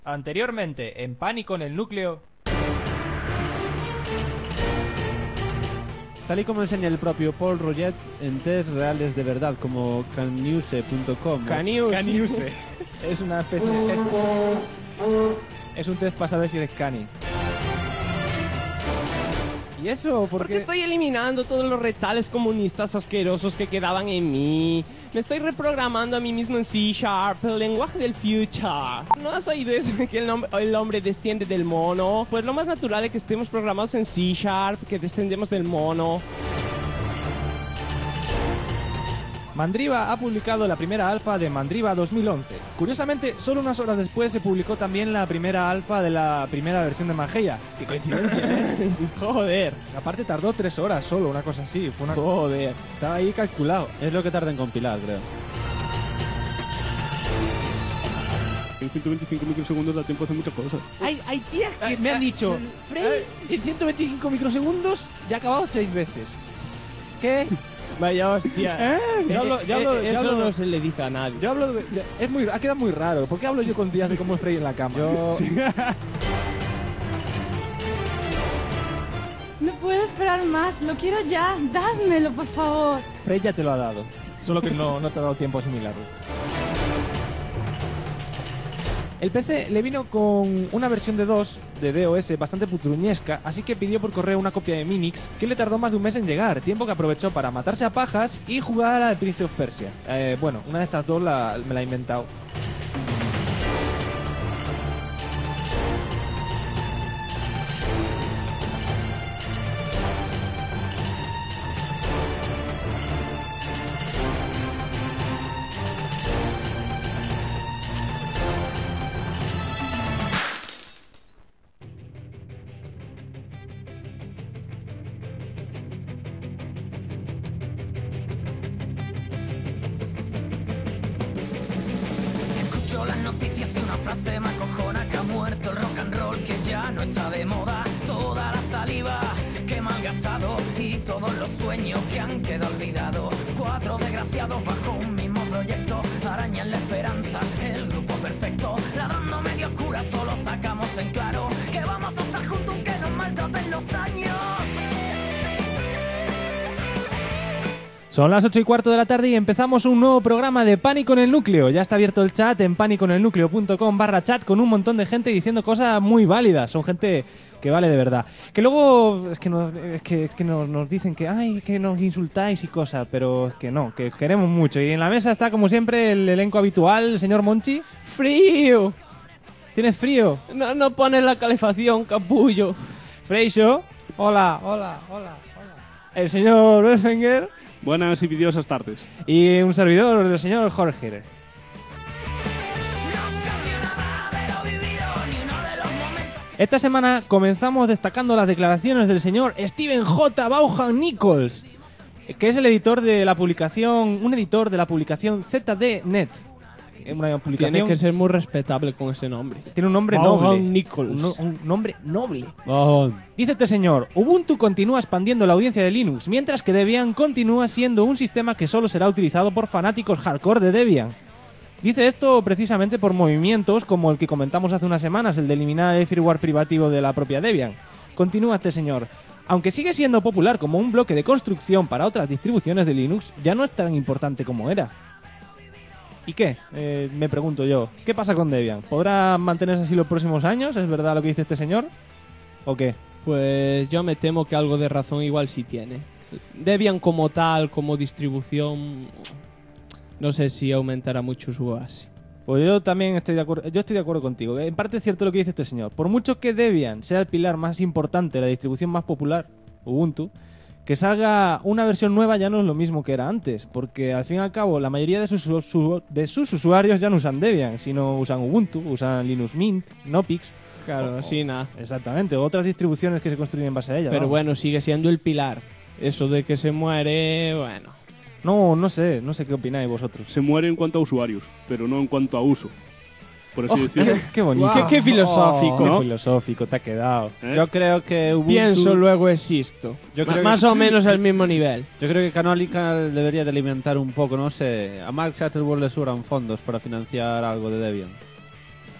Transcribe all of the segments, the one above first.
Anteriormente, en Pánico en el Núcleo. Tal y como enseña el propio Paul Roget en test reales de verdad, como canuse.com. Caniuse. Es una especie. Es un test para saber si eres cani. ¿Y eso? Porque estoy eliminando todos los retales comunistas asquerosos que quedaban en mí. Me estoy reprogramando a mí mismo en C#, el lenguaje del future. ¿No has oído eso de que el hombre desciende del mono? Pues lo más natural es que estemos programados en C#, que descendemos del mono. Mandriva ha publicado la primera alfa de Mandriva 2011. Curiosamente, solo unas horas después se publicó también la primera alfa de la primera versión de Mageia. ¡Qué coincidencia! Joder. Aparte tardó 3 horas solo, una cosa así. Fue una... Joder. Estaba ahí calculado. Es lo que tarda en compilar, creo. En 125 microsegundos da tiempo a hacer muchas cosas. Hay tías que me han dicho, Frey, en 125 microsegundos ya he acabado 6 veces. ¿Qué? Vaya hostia. Eso no se le dice a nadie. Yo hablo de... ha quedado muy raro. ¿Por qué hablo yo con tías de cómo es Frey en la cama? No puedo esperar más, lo quiero ya, dádmelo, por favor. Frey ya te lo ha dado. Solo que no te ha dado tiempo a asimilarlo. El PC le vino con una versión de 2 de DOS bastante putruñesca, así que pidió por correo una copia de Minix, que le tardó más de un mes en llegar, tiempo que aprovechó para matarse a pajas y jugar a Prince of Persia. Bueno, una de estas dos me la he inventado. Las noticias y una frase me acojona: que ha muerto el rock and roll, que ya no está de moda. Toda la saliva que he malgastado y todos los sueños que han quedado olvidados. 4 desgraciados bajo un mismo proyecto arañan la esperanza, el grupo perfecto. Ladrando medio oscura solo sacamos en claro que vamos a estar juntos aunque nos maltraten los años. Son las 8:15 de la tarde y empezamos un nuevo programa de Pánico en el Núcleo. Ya está abierto el chat en panicoenelnucleo.com/chat con un montón de gente diciendo cosas muy válidas. Son gente que vale de verdad. Que luego es que nos dicen que ay, que nos insultáis y cosas, pero es que no, que queremos mucho. Y en la mesa está como siempre el elenco habitual, el señor Monchi. ¡Frío! ¿Tienes frío? No pones la calefacción, capullo. Freixo. Hola. El señor Belfinger. Buenas y vidiosas tardes. Y un servidor, el señor Jorge. Esta semana comenzamos destacando las declaraciones del señor Steven J. Vaughan Nichols, que es el editor de la publicación, un editor de la publicación ZDNet. Una publicación... Tienes que ser muy respetable con ese nombre. Tiene un nombre Vaughan noble. Nichols. Un nombre noble. Vaughan. Dice este señor: Ubuntu continúa expandiendo la audiencia de Linux, mientras que Debian continúa siendo un sistema que solo será utilizado por fanáticos hardcore de Debian. Dice esto precisamente por movimientos como el que comentamos hace unas semanas, el de eliminar el firmware privativo de la propia Debian. Continúa este señor: aunque sigue siendo popular como un bloque de construcción para otras distribuciones de Linux, ya no es tan importante como era. ¿Y qué? Me pregunto yo, ¿qué pasa con Debian? ¿Podrá mantenerse así los próximos años? ¿Es verdad lo que dice este señor? ¿O qué? Pues yo me temo que algo de razón igual sí tiene. Debian como tal, como distribución, no sé si aumentará mucho su base. Pues yo también estoy de acuerdo. Yo estoy de acuerdo contigo. En parte es cierto lo que dice este señor. Por mucho que Debian sea el pilar más importante de la distribución más popular, Ubuntu, que salga una versión nueva ya no es lo mismo que era antes, porque al fin y al cabo la mayoría de sus usuarios ya no usan Debian, sino usan Ubuntu, usan Linux Mint, Nopix. Claro, así nada. Exactamente, otras distribuciones que se construyen en base a ella. Pero vamos. bueno, sigue siendo el pilar. Eso de que se muere, bueno. No sé qué opináis vosotros. Se muere en cuanto a usuarios, pero no en cuanto a uso. Por así decirlo. Qué bonito. Wow. Qué filosófico, ¿no? ¿no? Qué filosófico, te ha quedado. Yo creo que Ubuntu... Pienso, luego existo. Yo creo más o menos al mismo nivel. Yo creo que Canonical debería de alimentar un poco, no sé. A Mark Shuttleworth le sobran fondos para financiar algo de Debian.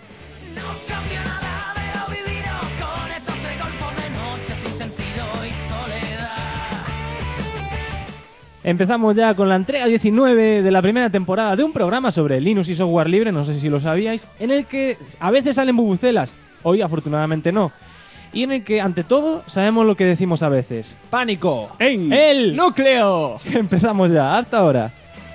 No cambia nada de lo vivido con estos 3 golfos de noche sin sentido y soledad. Empezamos ya con la entrega 19 de la primera temporada de un programa sobre Linux y software libre, no sé si lo sabíais, en el que a veces salen bubucelas, hoy afortunadamente no, y en el que ante todo sabemos lo que decimos a veces. ¡Pánico! ¡En! ¡El ¡Núcleo! Empezamos ya, hasta ahora.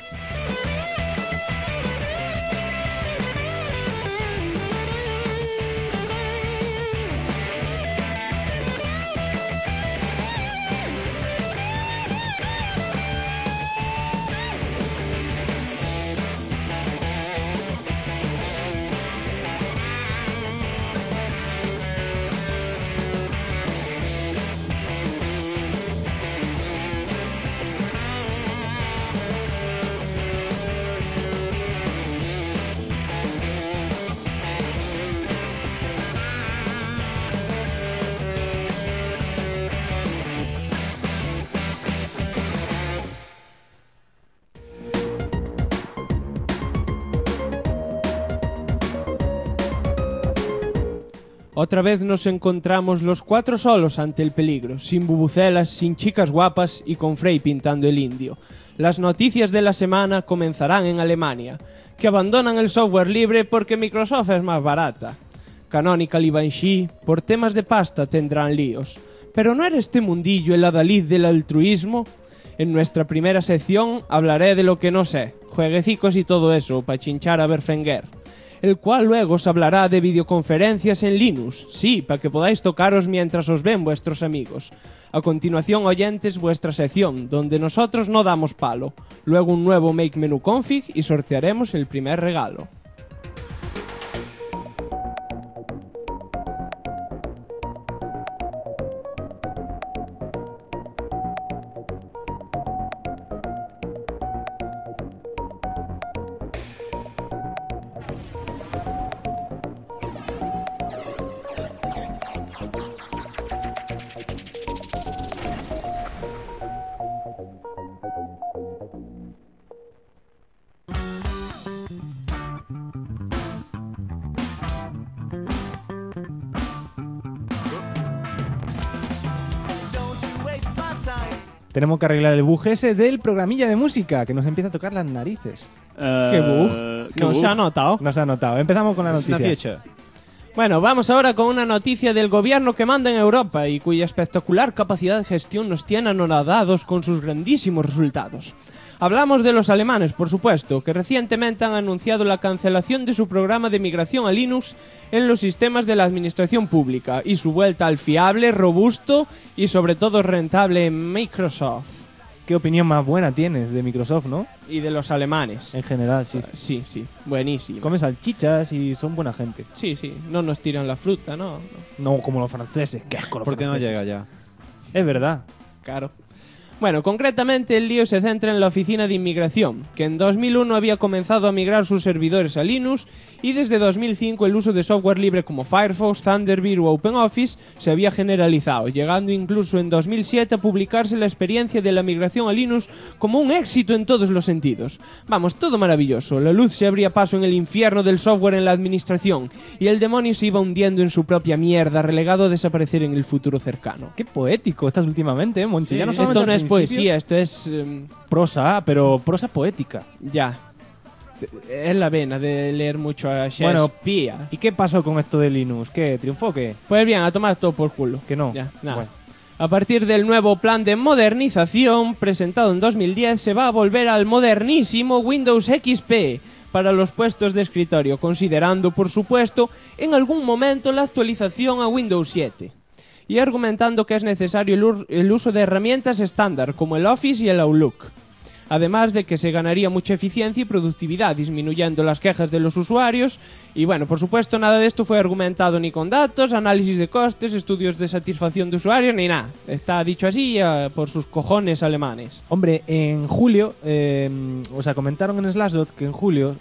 Otra vez nos encontramos los 4 solos ante el peligro, sin bubucelas, sin chicas guapas y con Frey pintando el indio. Las noticias de la semana comenzarán en Alemania, que abandonan el software libre porque Microsoft es más barata. Canonical y Banshee, por temas de pasta, tendrán líos. ¿Pero no era este mundillo el adalid del altruismo? En nuestra primera sección hablaré de lo que no sé, jueguecicos y todo eso, para chinchar a Berfenger, el cual luego os hablará de videoconferencias en Linux, sí, para que podáis tocaros mientras os ven vuestros amigos. A continuación, oyentes, vuestra sección, donde nosotros no damos palo. Luego un nuevo Make Menu Config y sortearemos el primer regalo. Tenemos que arreglar el bug ese del programilla de música, que nos empieza a tocar las narices. ¿Qué bug? ¿Qué ¿No bug? se ha notado? Nos ha notado. Empezamos con las Es una noticias. fecha. Bueno, vamos ahora con una noticia del gobierno que manda en Europa y cuya espectacular capacidad de gestión nos tiene anonadados con sus grandísimos resultados. Hablamos de los alemanes, por supuesto, que recientemente han anunciado la cancelación de su programa de migración a Linux en los sistemas de la administración pública y su vuelta al fiable, robusto y sobre todo rentable Microsoft. ¿Qué opinión más buena tienes de Microsoft, no? Y de los alemanes. En general, sí. Sí, sí, buenísimo. Comen salchichas y son buena gente. Sí, sí, no nos tiran la fruta, ¿no? No como los franceses. Qué asco los ¿Por qué no franceses. llega ya? Es verdad. Claro. Bueno, concretamente el lío se centra en la Oficina de Inmigración, que en 2001 había comenzado a migrar sus servidores a Linux y desde 2005 el uso de software libre como Firefox, Thunderbird o OpenOffice se había generalizado, llegando incluso en 2007 a publicarse la experiencia de la migración a Linux como un éxito en todos los sentidos. Vamos, todo maravilloso, la luz se abría paso en el infierno del software en la administración y el demonio se iba hundiendo en su propia mierda, relegado a desaparecer en el futuro cercano. Qué poético estás últimamente, Monchi. Sí, Ya no esto solamente no al es principio. poesía, esto es... Prosa, pero prosa poética. ya. Es la vena de leer mucho a Bueno, Shakespeare. ¿Y qué pasó con esto de Linux? ¿Qué? ¿Triunfó o qué? Pues bien, a tomar todo por culo. Que no. Ya, nada. Bueno. A partir del nuevo plan de modernización presentado en 2010 se va a volver al modernísimo Windows XP para los puestos de escritorio, considerando, por supuesto, en algún momento la actualización a Windows 7. Y argumentando que es necesario el uso de herramientas estándar como el Office y el Outlook. Además de que se ganaría mucha eficiencia y productividad, disminuyendo las quejas de los usuarios. Y bueno, por supuesto, nada de esto fue argumentado ni con datos, análisis de costes, estudios de satisfacción de usuarios, ni nada. Está dicho así por sus cojones alemanes. Hombre, en julio, comentaron en Slashdot que en julio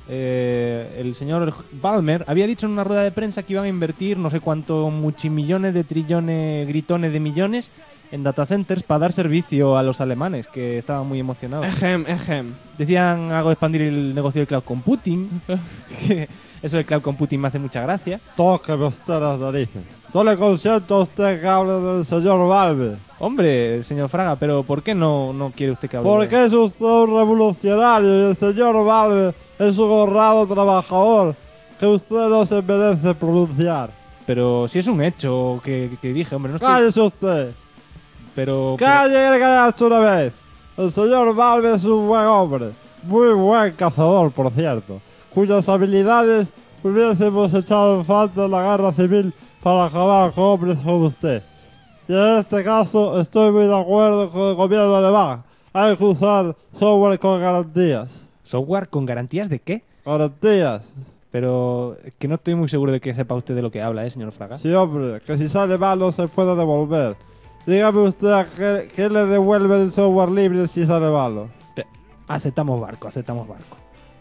el señor Ballmer había dicho en una rueda de prensa que iban a invertir no sé cuántos muchimillones de trillones, gritones de millones en data centers para dar servicio a los alemanes, que estaban muy emocionados. Decían algo de expandir el negocio del cloud computing. Que eso del cloud computing me hace mucha gracia. Tóqueme usted las narices. No le consiento a usted que hable del señor Valve. Hombre, señor Fraga, pero ¿por qué no quiere usted que hable? Porque es usted un revolucionario y el señor Valve es un honrado trabajador que usted no se merece pronunciar. Pero si es un hecho que dije, hombre, no estoy... ¡Cállese usted! Pero... ¡Cállese y callarse una vez! El señor Valve es un buen hombre, muy buen cazador, por cierto, cuyas habilidades hubiésemos echado en falta en la guerra civil para acabar con hombres como usted. Y en este caso estoy muy de acuerdo con el gobierno alemán. Hay que usar software con garantías. ¿Software con garantías de qué? Garantías. Pero que no estoy muy seguro de que sepa usted de lo que habla, señor Fraga. Sí, hombre, que si sale mal no se puede devolver. Dígame usted a qué le devuelve el software libre si sale malo. Aceptamos barco, aceptamos barco.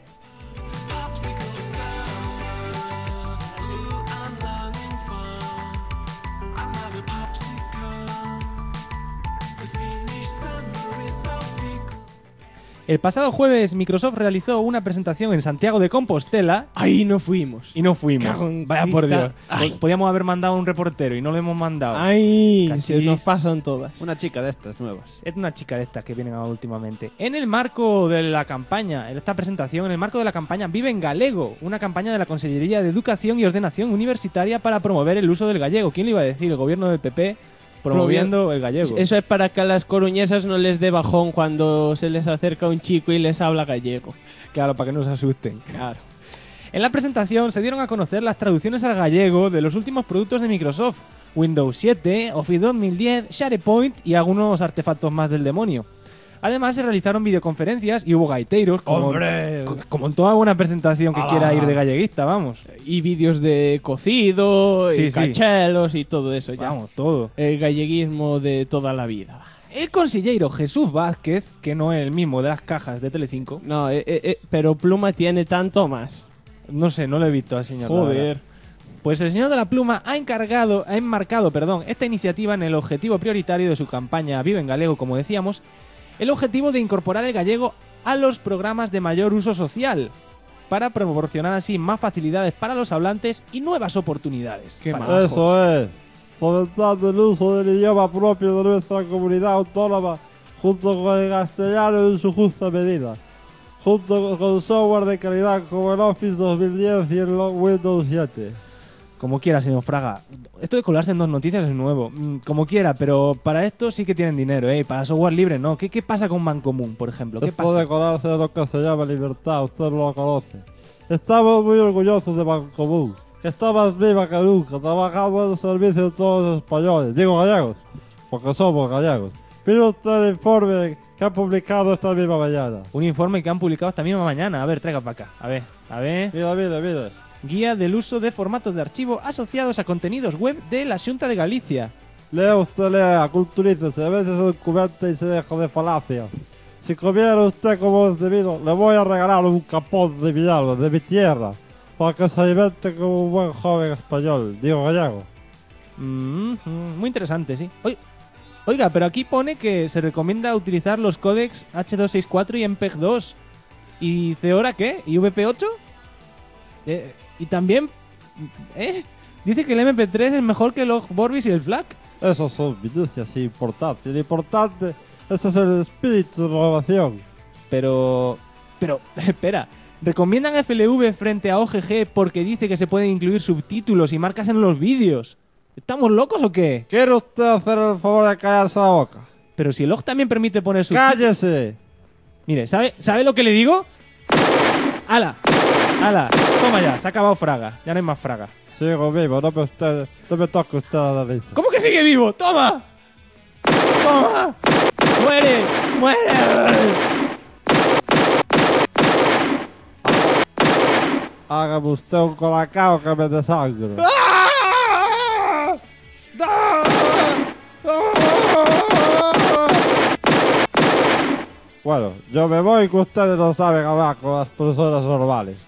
El pasado jueves Microsoft realizó una presentación en Santiago de Compostela. Ahí no fuimos. Y no fuimos. Cago en Vaya por Dios. Ay. Podíamos haber mandado a un reportero y no lo hemos mandado. Ay, Cachis. se nos pasan todas. Una chica de estas nuevas. Es una chica de estas que vienen ahora últimamente. En el marco de la campaña, en esta presentación, en el marco de la campaña Vive en Galego, una campaña de la Consellería de Educación y Ordenación Universitaria para promover el uso del gallego. ¿Quién le iba a decir? El gobierno del PP promoviendo el gallego. Eso es para que a las coruñesas no les dé bajón cuando se les acerca un chico y les habla gallego. Claro, para que no se asusten. Claro. En la presentación se dieron a conocer las traducciones al gallego de los últimos productos de Microsoft: Windows 7, Office 2010, SharePoint y algunos artefactos más del demonio. Además se realizaron videoconferencias y hubo gaiteiros, como en toda buena presentación que quiera ir de galleguista, vamos. Y vídeos de cocido, Sí, y sí. cachelos y todo eso ya. Vamos, todo. El galleguismo de toda la vida. El consillero Jesús Vázquez, que no es el mismo de las cajas de Telecinco, No, pero Pluma tiene tanto más. no sé, no lo he visto al señor. la Joder. verdad. Pues el señor de la Pluma ha enmarcado esta iniciativa en el objetivo prioritario de su campaña Vive en Galego, como decíamos, el objetivo de incorporar el gallego a los programas de mayor uso social, para proporcionar así más facilidades para los hablantes y nuevas oportunidades. Qué Para- majos. Eso es, fomentando el uso del idioma propio de nuestra comunidad autónoma, junto con el castellano en su justa medida, junto con software de calidad como el Office 2010 y el Windows 7. Como quiera, señor Fraga. Esto de colarse en dos noticias es nuevo. Como quiera, pero para esto sí que tienen dinero, ¿eh? Para software libre no. ¿Qué pasa con Mancomún, por ejemplo? ¿Qué Esto de pasa? colarse de lo que se llama libertad, usted no lo conoce. Estamos muy orgullosos de Mancomún, que está más viva que nunca, trabajando en el servicio de todos los españoles, digo gallegos, porque somos gallegos. Mire usted el informe que ha publicado esta misma mañana. Un informe que han publicado esta misma mañana. A ver, traiga para acá. A ver. Mire. Guía del uso de formatos de archivo asociados a contenidos web de la Xunta de Galicia. Lea, culturícese, a veces se documenta y se deja de falacias. Si comiera usted como es debido, le voy a regalar un capón de mi alma, de mi tierra, para que se alimente como un buen joven español, digo gallego. Muy interesante, sí. Oiga, pero aquí pone que se recomienda utilizar los códecs H264 y MPEG-2. ¿Y Ceora qué? ¿Y VP8? Y también... Dice que el MP3 es mejor que el Vorbis y el FLAC. Esos son minucias importantes. Lo importante, ese es el espíritu de la innovación. Pero, espera. ¿Recomiendan FLV frente a OGG porque dice que se pueden incluir subtítulos y marcas en los vídeos? ¿Estamos locos o qué? ¿Quiere usted hacer el favor de callarse la boca? Pero si el OG también permite poner subtítulos... ¡Cállese! Mire, ¿sabe lo que le digo? ¡Hala! Toma ya, se ha acabado Fraga. Ya no hay más Fraga. Sigo vivo, no me toque usted la nariz. ¿Cómo que sigue vivo? ¡Toma! ¡Muere! Hágame usted un colacao que me desangro. Bueno, yo me voy que ustedes no saben hablar con las personas normales.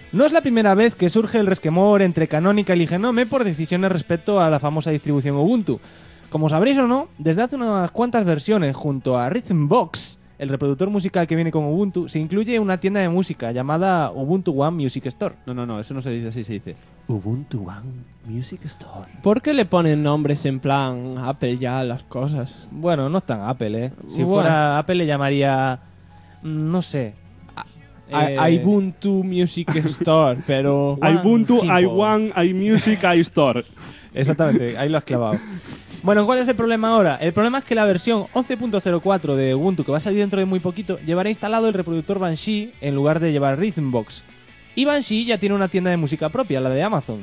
No es la primera vez que surge el resquemor entre Canonical y Genome por decisiones respecto a la famosa distribución Ubuntu. Como sabréis o no, desde hace unas cuantas versiones, junto a Rhythmbox, el reproductor musical que viene con Ubuntu, se incluye una tienda de música llamada Ubuntu One Music Store. No, eso no se dice así, se dice Ubuntu One Music Store. ¿Por qué le ponen nombres en plan Apple ya a las cosas? Bueno, no es tan Apple, ¿eh? Si Bueno. fuera Apple le llamaría... no sé. Ubuntu Music Store, pero... One Ubuntu, Simple. iOne, iMusic, iStore. Exactamente, ahí lo has clavado. Bueno, ¿cuál es el problema ahora? El problema es que la versión 11.04 de Ubuntu, que va a salir dentro de muy poquito, llevará instalado el reproductor Banshee en lugar de llevar Rhythmbox. Y Banshee ya tiene una tienda de música propia, la de Amazon.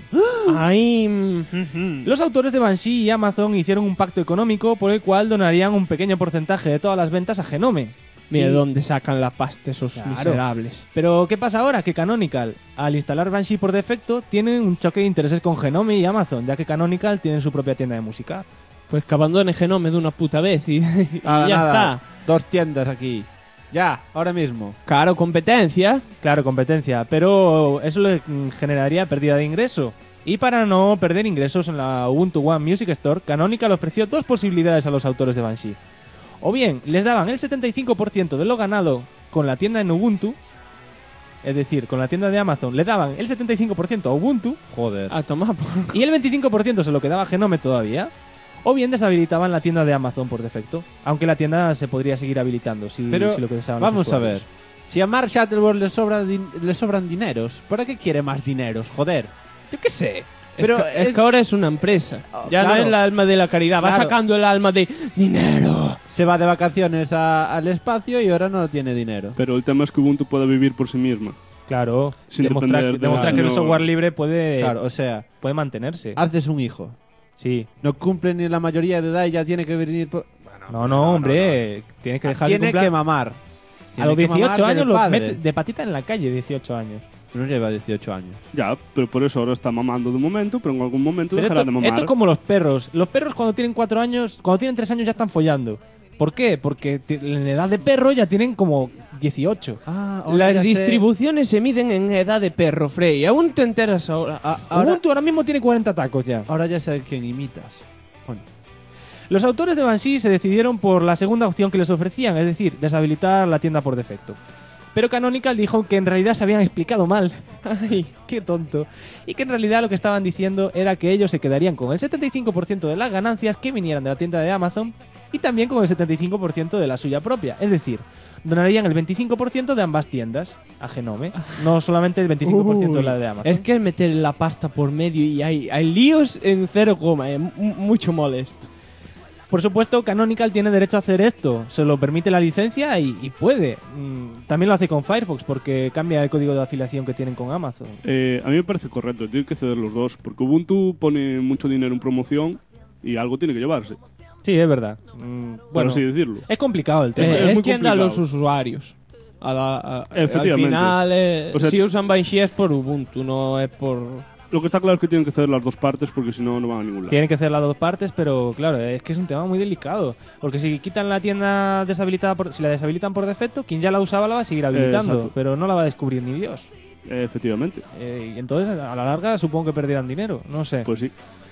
Ay, Los autores de Banshee y Amazon hicieron un pacto económico por el cual donarían un pequeño porcentaje de todas las ventas a Genome. mira Y- dónde sacan la pasta esos Claro. miserables. Pero, ¿qué pasa ahora? Que Canonical, al instalar Banshee por defecto, tiene un choque de intereses con Genome y Amazon, ya que Canonical tiene su propia tienda de música. Pues que abandone Genome de una puta vez y ya está. 2 tiendas aquí. Ya, ahora mismo. Claro, competencia. Claro, competencia, pero eso le generaría pérdida de ingreso. Y para no perder ingresos en la Ubuntu One Music Store, Canonical ofreció dos posibilidades a los autores de Banshee. O bien, les daban el 75% de lo ganado con la tienda en Ubuntu, es decir, con la tienda de Amazon, le daban el 75% a Ubuntu, Joder. A tomar por... y el 25% se lo quedaba Genome todavía. O bien deshabilitaban la tienda de Amazon por defecto, aunque la tienda se podría seguir habilitando si, Pero si lo que deseaban los vamos a ver. usuarios. Si a Mark Shuttleworth le sobran dineros, ¿para qué quiere más dineros? Joder. Yo qué sé. Pero es que ahora es una empresa. Ya no claro. es el alma de la caridad. Va Claro. sacando el alma de dinero. Se va de vacaciones al espacio y ahora no tiene dinero. Pero el tema es que Ubuntu puede vivir por sí misma. Claro, Sin demostrar, depender de demostrar que el no- software libre puede, Claro, o sea, puede mantenerse. haces un hijo. Sí. No cumple ni la mayoría de edad y ya tiene que venir por... No, hombre, tienes que dejar Tiene que que cumpla. mamar. A los Tiene que mamar 18 años del los padre. mete de patita en la calle, 18 años. No lleva 18 años. Ya, pero por eso ahora está mamando de momento, pero en algún momento Pero dejará esto, de mamar. esto es como los perros. Los perros cuando tienen 4 años, cuando tienen 3 años ya están follando. ¿Por qué? Porque en edad de perro ya tienen como 18. Las distribuciones se miden en edad de perro, Frey. Aún te enteras ahora. Ubuntu ahora mismo tiene 40 tacos ya. Ahora ya sé quién imitas. Bueno, Los autores de Banshee se decidieron por la segunda opción que les ofrecían, es decir, deshabilitar la tienda por defecto. Pero Canonical dijo que en realidad se habían explicado mal. Ay, qué tonto. Y que en realidad lo que estaban diciendo era que ellos se quedarían con el 75% de las ganancias que vinieran de la tienda de Amazon y también con el 75% de la suya propia. Es decir, donarían el 25% de ambas tiendas a Genome, no solamente el 25% de la de Amazon. Es que es meter la pasta por medio y hay líos en 0, mucho molesto. Por supuesto, Canonical tiene derecho a hacer esto. Se lo permite la licencia y puede. También lo hace con Firefox porque cambia el código de afiliación que tienen con Amazon. A mí me parece correcto, tiene que ceder los dos, porque Ubuntu pone mucho dinero en promoción y algo tiene que llevarse, Sí, es verdad. por Bueno, así decirlo. es complicado el Es tema. que Es muy quien da a los complicado. usuarios. Al Efectivamente. final, O sea, si usan Banshee es por Ubuntu, no es por... Lo que está claro es que tienen que ceder las dos partes porque si no, no van a ningún lado. Tienen que hacer las dos partes, pero claro, es que es un tema muy delicado. Porque si quitan la tienda deshabilitada, si la deshabilitan por defecto, quien ya la usaba la va a seguir habilitando, Exacto. pero no la va a descubrir ni Dios. Efectivamente. Y entonces, a la larga, supongo que perderán dinero. No sé. Pues sí.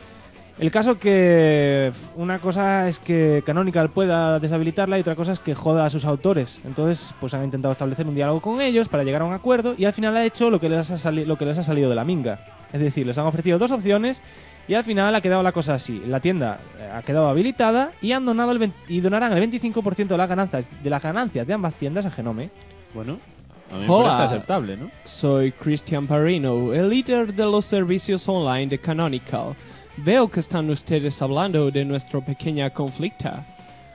El caso que una cosa es que Canonical pueda deshabilitarla y otra cosa es que joda a sus autores. Entonces, pues han intentado establecer un diálogo con ellos para llegar a un acuerdo y al final ha hecho lo que les ha salido de la minga. Es decir, les han ofrecido dos opciones y al final ha quedado la cosa así. La tienda ha quedado habilitada y han donado y donarán el 25% de las ganancias de ambas tiendas a Genome. bueno. A mí me Hola. parece aceptable, ¿no? Soy Cristian Parrino, el líder de los servicios online de Canonical. Veo que están ustedes hablando de nuestra pequeña conflicta.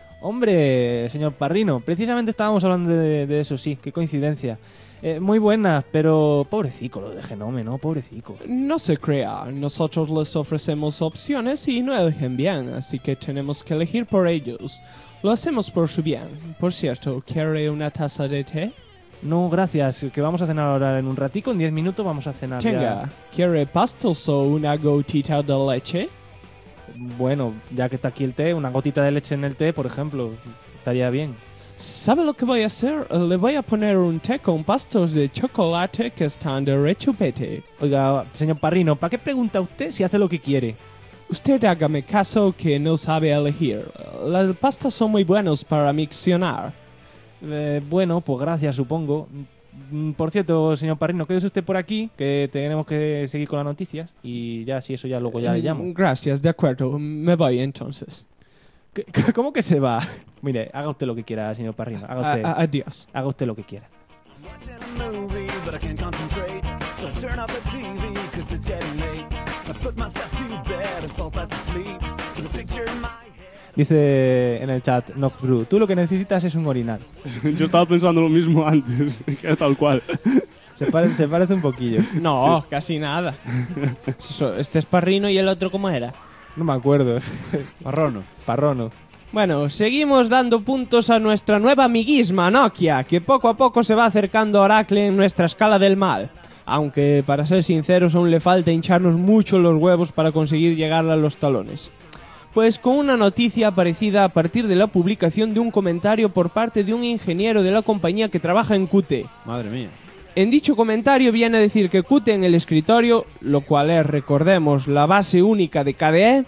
Hombre, señor Parrino, precisamente estábamos hablando de eso, sí, qué coincidencia. Muy buena, pero pobrecico lo de Genome, ¿no? Pobrecico. No se crea, nosotros les ofrecemos opciones y no eligen bien, así que tenemos que elegir por ellos. Lo hacemos por su bien. Por cierto, ¿quiere una taza de té? No, gracias, que vamos a cenar ahora en un ratico, en 10 minutos vamos a cenar. ya. Tenga, ¿quiere pastos o una gotita de leche? Bueno, ya que está aquí el té, una gotita de leche en el té, por ejemplo, estaría bien. ¿Sabe lo que voy a hacer? Le voy a poner un té con pastos de chocolate que están de rechupete. Oiga, señor Parrino, ¿para qué pregunta usted si hace lo que quiere? Usted hágame caso que no sabe elegir. Las pastas son muy buenas para miccionar. Bueno, pues gracias, supongo. Por cierto, señor Parrino, quédese usted por aquí, que tenemos que seguir con las noticias. Y ya, si eso ya luego ya le llamo. Gracias, de acuerdo. Me voy entonces. ¿Cómo que se va? Mire, haga usted lo que quiera, señor Parrino. Adiós. Haga usted lo que quiera. Watching a movie, but I can't concentrate. So I turn off the TV, cause it's getting late. I put myself to bed and fall fast asleep. With a picture in my head. Dice en el chat Noxbrew, tú lo que necesitas es un orinal. Yo estaba pensando lo mismo antes, que era tal cual. Se parece un poquillo. No, casi nada. Este es Parrino y el otro, ¿cómo era? No me acuerdo. Parrono. Bueno, seguimos dando puntos a nuestra nueva amiguisma Nokia, que poco a poco se va acercando a Oracle en nuestra escala del mal. Aunque, para ser sinceros, aún le falta hincharnos mucho los huevos para conseguir llegarle a los talones. Pues con una noticia aparecida a partir de la publicación de un comentario por parte de un ingeniero de la compañía que trabaja en Qt. Madre mía. En dicho comentario viene a decir que Qt en el escritorio, lo cual es, recordemos, la base única de KDE,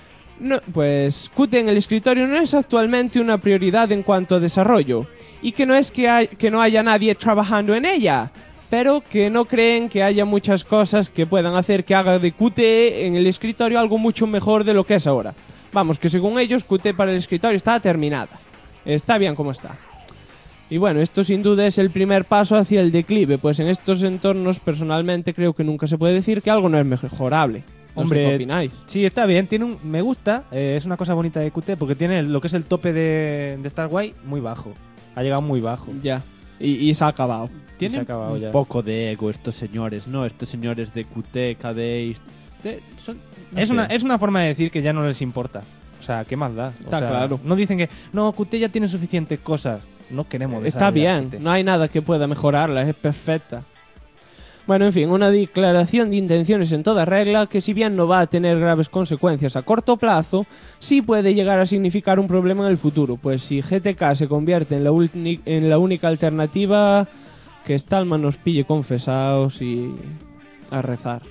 pues Qt en el escritorio no es actualmente una prioridad en cuanto a desarrollo, y que no es que no haya nadie trabajando en ella, pero que no creen que haya muchas cosas que puedan hacer que haga de Qt en el escritorio algo mucho mejor de lo que es ahora. Vamos, que según ellos Qt para el escritorio está terminada. Está bien como está. Y bueno, esto sin duda es el primer paso hacia el declive, pues en estos entornos personalmente creo que nunca se puede decir que algo no es mejorable. No sé qué opináis. Sí, está bien, me gusta, es una cosa bonita de Qt porque tiene lo que es el tope de estar guay muy bajo. Ha llegado muy bajo. Ya. Y se ha acabado. Se ha acabado ya. Un poco de ego estos señores, ¿no? Estos señores de QT, KDE... Es una forma de decir que ya no les importa. O sea, ¿qué más da? Está claro. No dicen que no, Qt ya tiene suficientes cosas. No queremos Está bien, Qt. no hay nada que pueda mejorarla, es perfecta. Bueno, en fin, una declaración de intenciones en toda regla que, si bien no va a tener graves consecuencias a corto plazo, sí puede llegar a significar un problema en el futuro, pues si GTK se convierte en la única alternativa, que Stallman nos pille confesados y a rezar.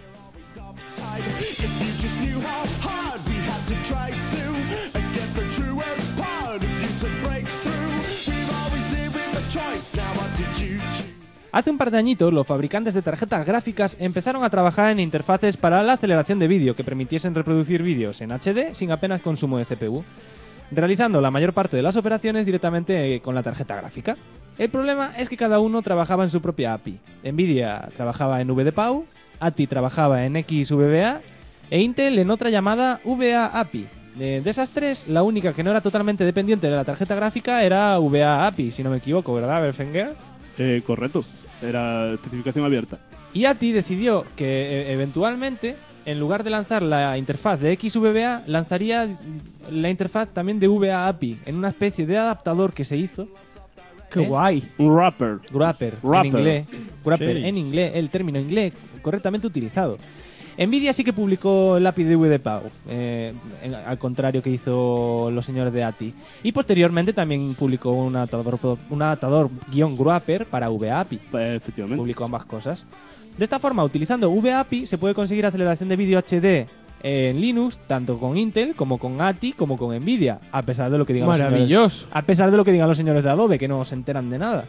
Hace un par de añitos, los fabricantes de tarjetas gráficas empezaron a trabajar en interfaces para la aceleración de vídeo que permitiesen reproducir vídeos en HD sin apenas consumo de CPU, realizando la mayor parte de las operaciones directamente con la tarjeta gráfica. El problema es que cada uno trabajaba en su propia API. Nvidia trabajaba en VDPAU, ATI trabajaba en XVBA e Intel en otra llamada VA API. De esas tres, la única que no era totalmente dependiente de la tarjeta gráfica era VA API, si no me equivoco, ¿verdad, Berfenger? Correcto, era especificación abierta. Y ATI decidió que eventualmente, en lugar de lanzar la interfaz de XVBA, lanzaría la interfaz también de VA API, en una especie de adaptador que se hizo. ¡Qué guay! Un wrapper. Wrapper. En inglés. Wrapper, sí. En inglés, el término inglés correctamente utilizado. Nvidia sí que publicó el API de VDPAU, al contrario que hizo los señores de ATI. Y posteriormente también publicó un adaptador guión wrapper para VAPI. Efectivamente. Publicó ambas cosas. De esta forma, utilizando VAPI, se puede conseguir aceleración de vídeo HD en Linux, tanto con Intel como con ATI como con Nvidia, a pesar de lo que digan ¡maravilloso! A pesar de lo que digan los señores de Adobe, que no se enteran de nada.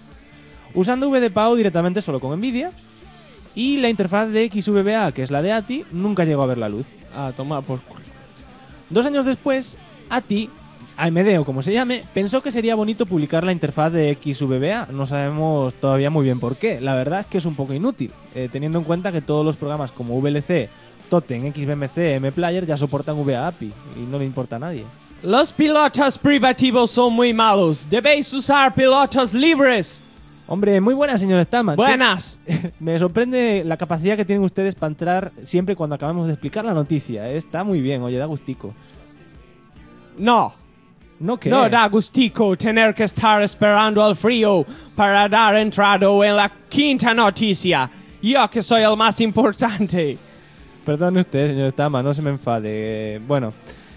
Usando VDPAU directamente solo con Nvidia. Y la interfaz de XVBA, que es la de ATI, nunca llegó a ver la luz. Ah, toma por culo. 2 años después, ATI, AMD o como se llame, pensó que sería bonito publicar la interfaz de XVBA. No sabemos todavía muy bien por qué. La verdad es que es un poco inútil, teniendo en cuenta que todos los programas como VLC, Totem, XBMC, MPlayer ya soportan VAPI y no le importa a nadie. Los pilotos privativos son muy malos. Debéis usar pilotos libres. Hombre, muy buenas, señor Stallman. ¡Buenas! Me sorprende la capacidad que tienen ustedes para entrar siempre cuando acabamos de explicar la noticia. Está muy bien, oye, da gustico. No. ¿No qué? No da gustico tener que estar esperando al frío para dar entrado en la quinta noticia. Yo que soy el más importante. Perdone usted, señor Stallman, no se me enfade. Bueno,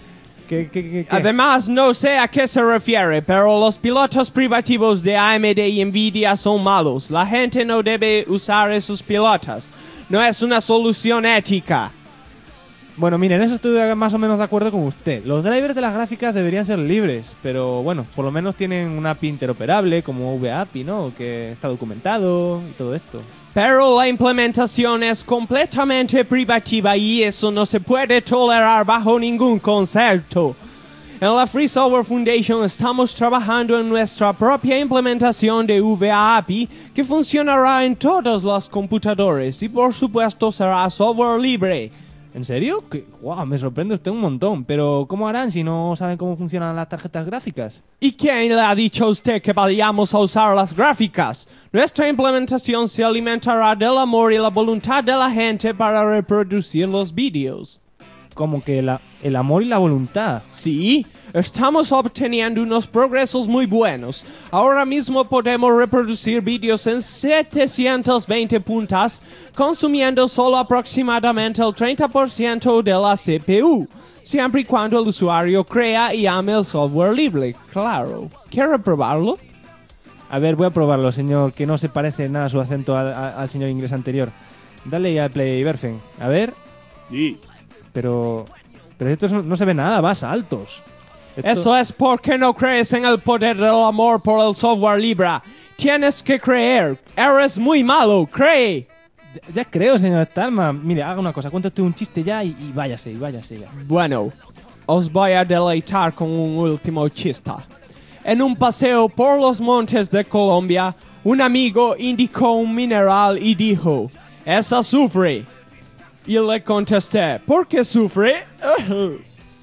¿Qué? Además, no sé a qué se refiere, pero los pilotos privativos de AMD y Nvidia son malos. La gente no debe usar esos pilotos. No es una solución ética. Bueno, miren, eso estoy más o menos de acuerdo con usted. Los drivers de las gráficas deberían ser libres, pero bueno, por lo menos tienen una API interoperable como VAPI, ¿no? Que está documentado y todo esto. Pero la implementación es completamente privativa y eso no se puede tolerar bajo ningún concepto. En la Free Software Foundation estamos trabajando en nuestra propia implementación de VAPI que funcionará en todos los computadores y por supuesto será software libre. ¿En serio? ¡Wow! Me sorprende usted un montón. Pero ¿cómo harán si no saben cómo funcionan las tarjetas gráficas? ¿Y quién le ha dicho a usted que vayamos a usar las gráficas? Nuestra implementación se alimentará del amor y la voluntad de la gente para reproducir los vídeos. Como que el amor y la voluntad. Sí, estamos obteniendo unos progresos muy buenos. Ahora mismo podemos reproducir vídeos en 720 puntas, consumiendo solo aproximadamente el 30% de la CPU, siempre y cuando el usuario crea y ame el software libre, claro. ¿Quiere probarlo? A ver, voy a probarlo, señor, que no se parece nada a su acento al señor inglés anterior. Dale ya al play, Berfen. A ver. Sí. Pero esto no se ve nada, va a saltos. Eso es porque no crees en el poder del amor por el software libre. Tienes que creer. Eres muy malo, cree. Ya creo, señor Stallman. Mire, haga una cosa, cuéntate un chiste ya y váyase ya. Bueno, os voy a deleitar con un último chiste. En un paseo por los montes de Colombia, un amigo indicó un mineral y dijo, es azufre. Y le contesté, ¿por qué sufre? ¡Ay,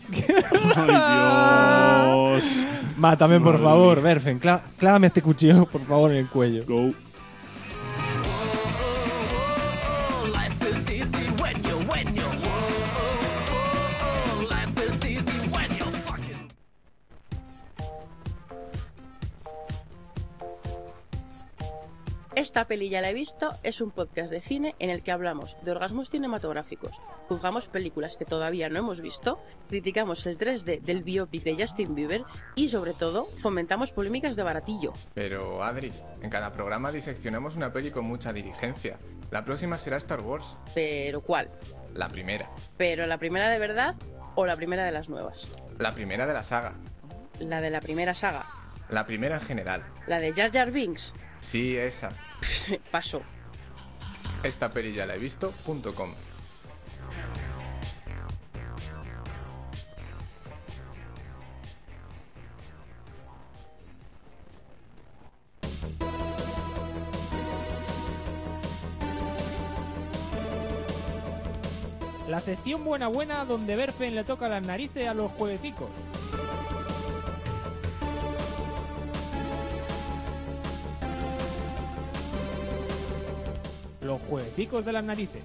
Dios! Mátame, por Madre favor, mía. Berfen. Clávame este cuchillo, por favor, en el cuello. Go. Life is easy when you life is easy when you fucking. Esta peli ya la he visto es un podcast de cine en el que hablamos de orgasmos cinematográficos, juzgamos películas que todavía no hemos visto, criticamos el 3D del biopic de Justin Bieber y sobre todo fomentamos polémicas de baratillo. Pero Adri, en cada programa diseccionamos una peli con mucha diligencia. La próxima será Star Wars. ¿Pero cuál? La primera. ¿Pero la primera de verdad o la primera de las nuevas? La primera de la saga. La de la primera saga. La primera en general. La de Jar Jar Binks. Sí, esa. Paso. Esta peli ya la he visto.com. La sección buena donde Berfen le toca las narices a los jueguecicos. Los jueguecicos de las narices.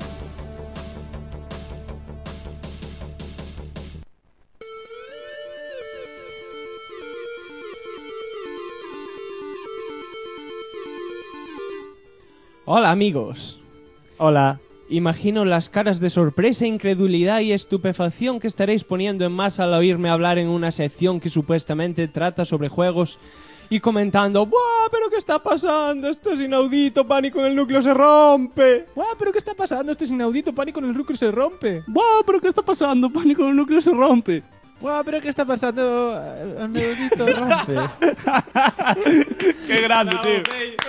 Hola amigos. Hola. Imagino las caras de sorpresa, incredulidad y estupefacción que estaréis poniendo en masa al oírme hablar en una sección que supuestamente trata sobre juegos y comentando ¡buah! ¿Pero qué está pasando? Esto es inaudito, pánico en el núcleo se rompe. ¡Guau! ¿Pero qué está pasando? Esto es inaudito, pánico en el núcleo se rompe. ¡Wow! ¿Pero qué está pasando? Pánico en el núcleo se rompe. Guau, pero ¿qué está pasando? El medallito rompe. ¡Qué grande, tío!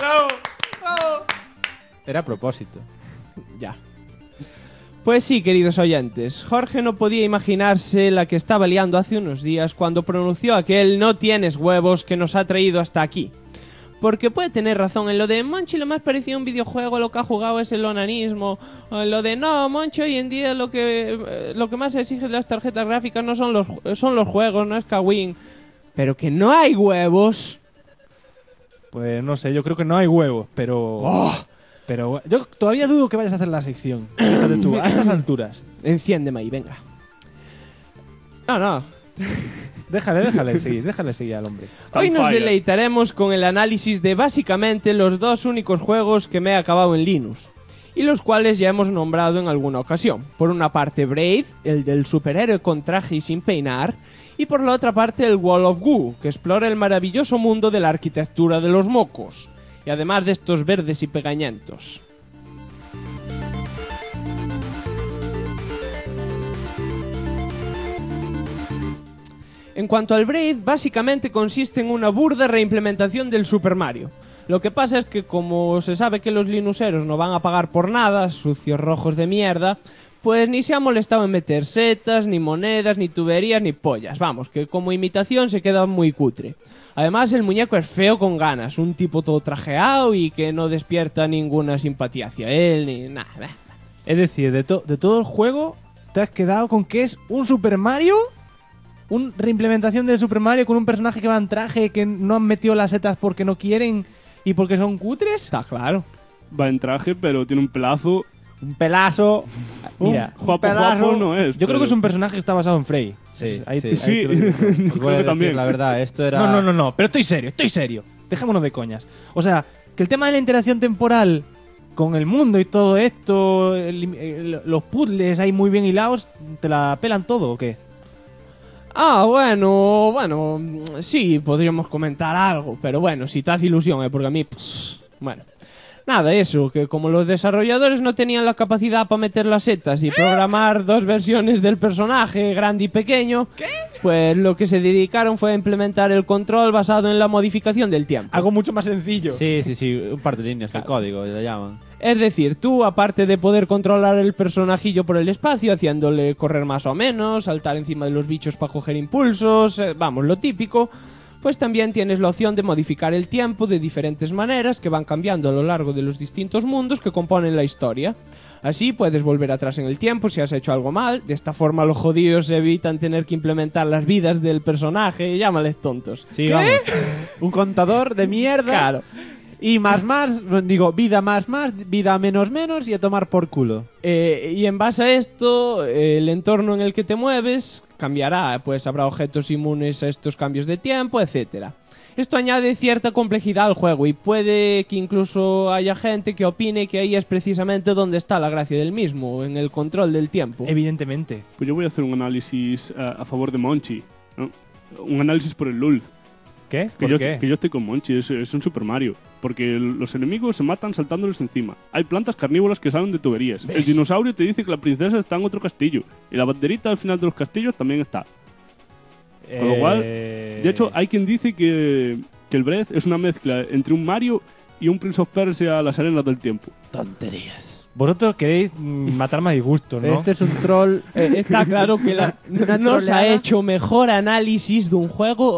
Era a propósito. Ya. Pues sí, queridos oyentes, Jorge no podía imaginarse la que estaba liando hace unos días cuando pronunció aquel "no tienes huevos" que nos ha traído hasta aquí. Porque puede tener razón en lo de Monchi lo más parecido a un videojuego, lo que ha jugado es el onanismo, o en lo de no, Monchi hoy en día lo que más exige de las tarjetas gráficas no son los juegos, no es Kawin. Pero que no hay huevos. Pues no sé, yo creo que no hay huevos, pero... Pero yo todavía dudo que vayas a hacer la sección. Fíjate tú, a estas alturas. Enciéndeme ahí, venga. No. Déjale seguir al hombre. Hoy nos fire. deleitaremos con el análisis de básicamente los dos únicos juegos que me he acabado en Linux. y los cuales ya hemos nombrado en alguna ocasión. Por una parte Braid, el del superhéroe con traje y sin peinar, y por la otra parte el Wall of Goo, que explora el maravilloso mundo de la arquitectura de los mocos, y además de estos verdes y pegañentos. En cuanto al Braid, básicamente consiste en una burda reimplementación del Super Mario. Lo que pasa es que como se sabe que los linuxeros no van a pagar por nada, sucios rojos de mierda, pues ni se ha molestado en meter setas, ni monedas, ni tuberías, ni pollas. Vamos, que como imitación se queda muy cutre. Además, el muñeco es feo con ganas, un tipo todo trajeado y que no despierta ninguna simpatía hacia él, ni nada. Es decir, de todo el juego, te has quedado con que es un Super Mario, una reimplementación del Super Mario con un personaje que va en traje, que no han metido las setas porque no quieren y porque son cutres. Está claro. Va en traje, pero tiene un pelazo. Un pelazo. Mira, Guapo no es. yo creo que es un personaje que está basado en Frey. Sí, Ahí sí. te- Sí, ahí te lo digo. Os voy a decir también. la verdad, esto era... No, pero estoy serio. Dejémonos de coñas. O sea, que el tema de la interacción temporal con el mundo y todo esto, los puzzles ahí muy bien hilados, ¿te la pelan todo o qué? Ah, bueno, sí, podríamos comentar algo, pero bueno, si te hace ilusión, porque a mí, pues, bueno. Nada, eso, que como los desarrolladores no tenían la capacidad para meter las setas y programar dos versiones del personaje, grande y pequeño, pues lo que se dedicaron fue a implementar el control basado en la modificación del tiempo. Algo mucho más sencillo. Sí, un par de líneas de código, le llaman. Es decir, tú, aparte de poder controlar el personajillo por el espacio, haciéndole correr más o menos, saltar encima de los bichos para coger impulsos, vamos, lo típico, pues también tienes la opción de modificar el tiempo de diferentes maneras que van cambiando a lo largo de los distintos mundos que componen la historia. Así puedes volver atrás en el tiempo si has hecho algo mal, de esta forma los jodidos evitan tener que implementar las vidas del personaje, llámales tontos. Sí, vamos. Un contador de mierda. Claro. Y más, digo, vida más, vida menos y a tomar por culo. Y en base a esto, el entorno en el que te mueves cambiará, pues habrá objetos inmunes a estos cambios de tiempo, etcétera. Esto añade cierta complejidad al juego y puede que incluso haya gente que opine que ahí es precisamente donde está la gracia del mismo, en el control del tiempo. Evidentemente. Pues yo voy a hacer un análisis a favor de Monchi, ¿no? Un análisis por el Lulz. ¿Qué? Que ¿Por qué? yo estoy con Monchi, es un Super Mario. Porque los enemigos se matan saltándoles encima. Hay plantas carnívoras que salen de tuberías. El dinosaurio te dice que la princesa está en otro castillo. Y la banderita al final de los castillos también está. Con lo cual, de hecho, hay quien dice que el Breath es una mezcla entre un Mario y un Prince of Persia a las arenas del tiempo. Tonterías. Vosotros queréis matarme a disgusto, ¿no? Este es un troll. Está claro que no se ha hecho mejor análisis de un juego.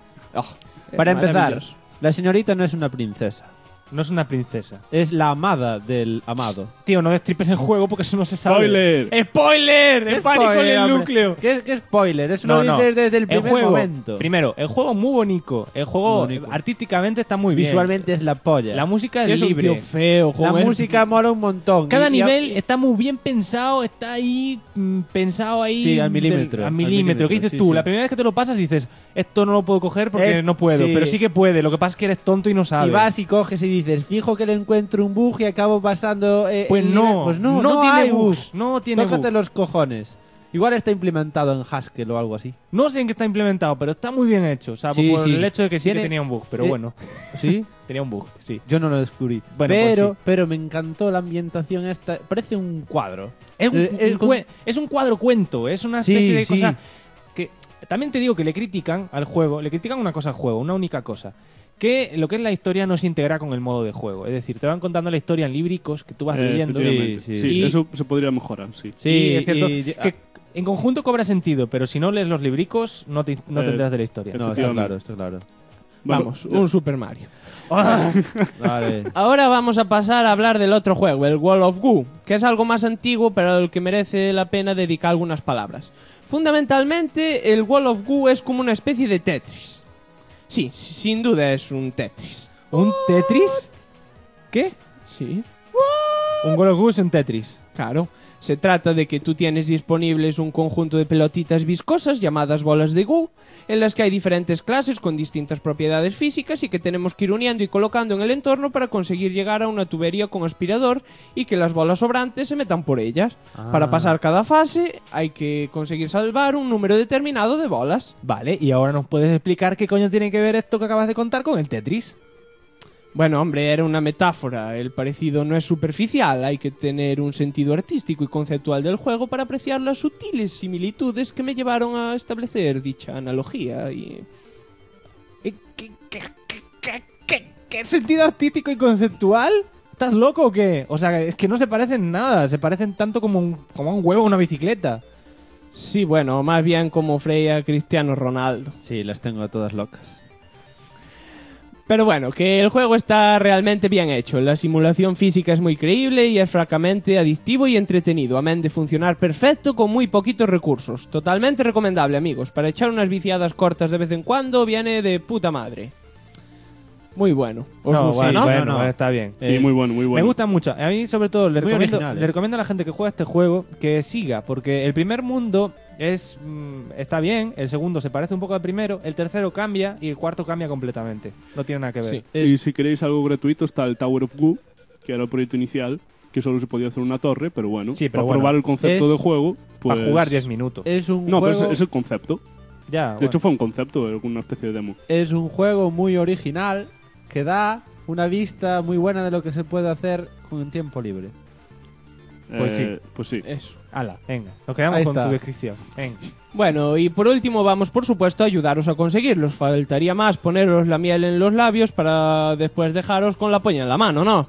Para empezar, maravilloso. la señorita no es una princesa. No es una princesa. Es la amada del amado. Tío, no destripes el juego porque eso no se sabe. ¡Spoiler! ¡Spoiler! ¡El pánico en Spoiler, el hombre. núcleo! ¿Qué spoiler? Eso No, lo no. dices desde el primer juego, momento. Primero, el juego es muy bonito. El juego Muy bonito. artísticamente está muy bien. Visualmente es la polla. La música Si es es un libre. tío feo, La joder. música mola un montón. Cada Y- nivel está muy bien pensado, está ahí pensado ahí. Sí, al milímetro, Al al milímetro. milímetro, ¿Qué dices sí, tú? sí. La primera vez que te lo pasas dices, esto no lo puedo coger porque no puedo. sí. Pero sí que puede. Lo que pasa es que eres tonto y no sabes. Y vas y coges y dices, fijo que le encuentro un bug y acabo pasando... Pues el no, nivel. Pues no tiene hay bugs. No tiene Tócate bugs. los cojones. Igual está implementado en Haskell o algo así. No sé en qué está implementado, pero está muy bien hecho. O sea, Sí, por sí. el hecho de que sí que Tiene- tenía un bug. Pero bueno, ¿Sí? tenía un bug, sí. Yo no lo descubrí. Bueno, pues sí. pero me encantó la ambientación esta. Parece un cuadro. Es Es un cuadro cuento, es una Sí, especie de sí. cosa que también te digo que le critican al juego, le critican una cosa al juego, una única cosa, que lo que es la historia no se integra con el modo de juego, es decir, te van contando la historia en líbricos que tú vas leyendo Efectivamente. Sí, Sí, Y- eso se podría mejorar, sí. y es cierto y- que en conjunto cobra sentido, pero si no lees los líbricos no te enteras de la historia. No, está claro, está claro. Bueno, Vamos, un Super Mario. Vale. Ahora vamos a pasar a hablar del otro juego, el Wall of Goo, que es algo más antiguo, pero al que merece la pena dedicar algunas palabras. Fundamentalmente, el Wall of Goo es como una especie de Tetris. Sí, sin duda es un Tetris. ¿Un Tetris? ¿Qué? Sí, Un World of Goo es un Tetris. claro. Se trata de que tú tienes disponibles un conjunto de pelotitas viscosas llamadas bolas de goo, en las que hay diferentes clases con distintas propiedades físicas y que tenemos que ir uniendo y colocando en el entorno para conseguir llegar a una tubería con aspirador y que las bolas sobrantes se metan por ellas. Para pasar cada fase hay que conseguir salvar un número determinado de bolas. Vale, y ahora nos puedes explicar qué coño tiene que ver esto que acabas de contar con el Tetris. Bueno, hombre, era una metáfora. El parecido no es superficial. Hay que tener un sentido artístico y conceptual del juego para apreciar las sutiles similitudes que me llevaron a establecer dicha analogía. ¿Qué sentido artístico y conceptual? ¿Estás loco o qué? O sea, es que no se parecen nada. Se parecen tanto como un huevo a una bicicleta. Sí, bueno, más bien como Freya Cristiano Ronaldo. Sí, las tengo todas locas. Pero bueno, que el juego está realmente bien hecho. La simulación física es muy creíble y es francamente adictivo y entretenido, amén de funcionar perfecto con muy poquitos recursos. Totalmente recomendable, amigos. Para echar unas viciadas cortas de vez en cuando viene de puta madre. Muy bueno. Bueno, está bien. Sí, muy bueno, muy bueno. Me gusta mucho. A mí, sobre todo, le original, recomiendo a la gente que juega este juego que siga, porque el primer mundo está bien, el segundo se parece un poco al primero, el tercero cambia y el cuarto cambia completamente. No tiene nada que ver. Sí. Y si queréis algo gratuito está el Tower of Goo, que era el proyecto inicial, que solo se podía hacer una torre, pero bueno, Sí, pero para probar el concepto de juego, pues... Para jugar 10 minutos. Es un No, juego... pero es el concepto. Ya, De hecho fue un concepto, una especie de demo. Es un juego muy original que da una vista muy buena de lo que se puede hacer con el tiempo libre. Pues sí. Pues sí. Eso. Ala, venga. Nos quedamos Ahí con está. tu descripción. Venga. Bueno, y por último vamos por supuesto a ayudaros a conseguirlos. Faltaría más poneros la miel en los labios para después dejaros con la polla en la mano, ¿no?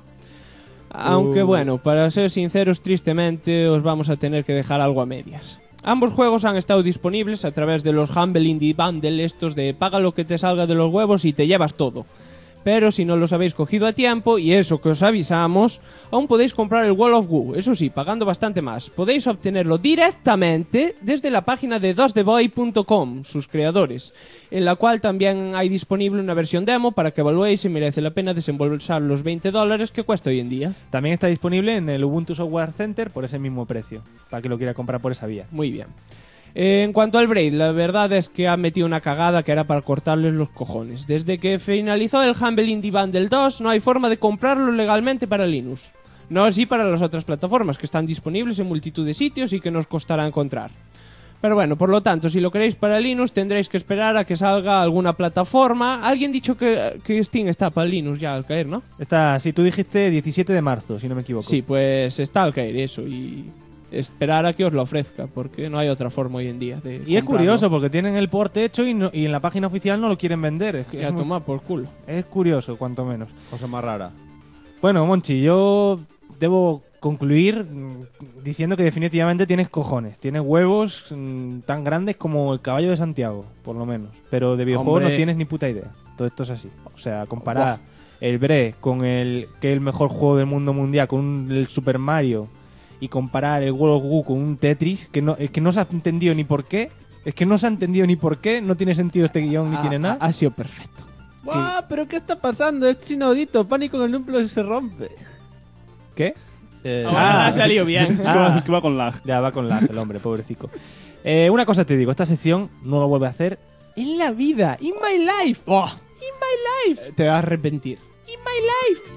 Aunque bueno, para ser sinceros, tristemente os vamos a tener que dejar algo a medias. Ambos juegos han estado disponibles a través de los Humble Indie Bundle, estos de paga lo que te salga de los huevos y te llevas todo. Pero si no los habéis cogido a tiempo, y eso que os avisamos, aún podéis comprar el Wall of Goo, eso sí, pagando bastante más. Podéis obtenerlo directamente desde la página de dostheboy.com, sus creadores, en la cual también hay disponible una versión demo para que evaluéis si merece la pena desembolsar los $20 que cuesta hoy en día. También está disponible en el Ubuntu Software Center por ese mismo precio, para que lo quiera comprar por esa vía. Muy bien. En cuanto al Braid, la verdad es que ha metido una cagada que era para cortarles los cojones. Desde que finalizó el Humble Indie Bundle 2 no hay forma de comprarlo legalmente para Linux. No así para las otras plataformas que están disponibles en multitud de sitios y que nos costará encontrar. Pero bueno, por lo tanto, si lo queréis para Linux tendréis que esperar a que salga alguna plataforma. Alguien ha dicho que Steam está para Linux ya al caer, ¿no? Está, sí, tú dijiste 17 de marzo, si no me equivoco. Sí, pues está al caer eso y... esperar a que os lo ofrezca, porque no hay otra forma hoy en día de Y es comprarlo. curioso, porque tienen el port hecho y en la página oficial no lo quieren vender. Es, Y a tomar por culo. es curioso, cuanto menos. Cosa más rara. Bueno, Monchi, yo debo concluir diciendo que definitivamente tienes cojones. Tienes huevos tan grandes como el caballo de Santiago, por lo menos. Pero de videojuegos Hombre. no tienes ni puta idea. Todo esto es así. O sea, comparar el Bre con que es el mejor juego del mundo mundial, con el Super Mario, y comparar el World of Goo con un Tetris, es que no se ha entendido ni por qué. Es que no se ha entendido ni por qué. No tiene sentido este guión ni tiene nada. Ha sido perfecto. ¡Guau! ¿Pero qué está pasando? Es chinodito. Pánico en el núcleo se rompe. ¿Qué? Ahora ha salido bien. Es que va con lag. Ya va con lag el hombre, pobrecito. Una cosa te digo, esta sección no lo vuelve a hacer en la vida. In my life. Oh, In my life. te vas a arrepentir. In my life.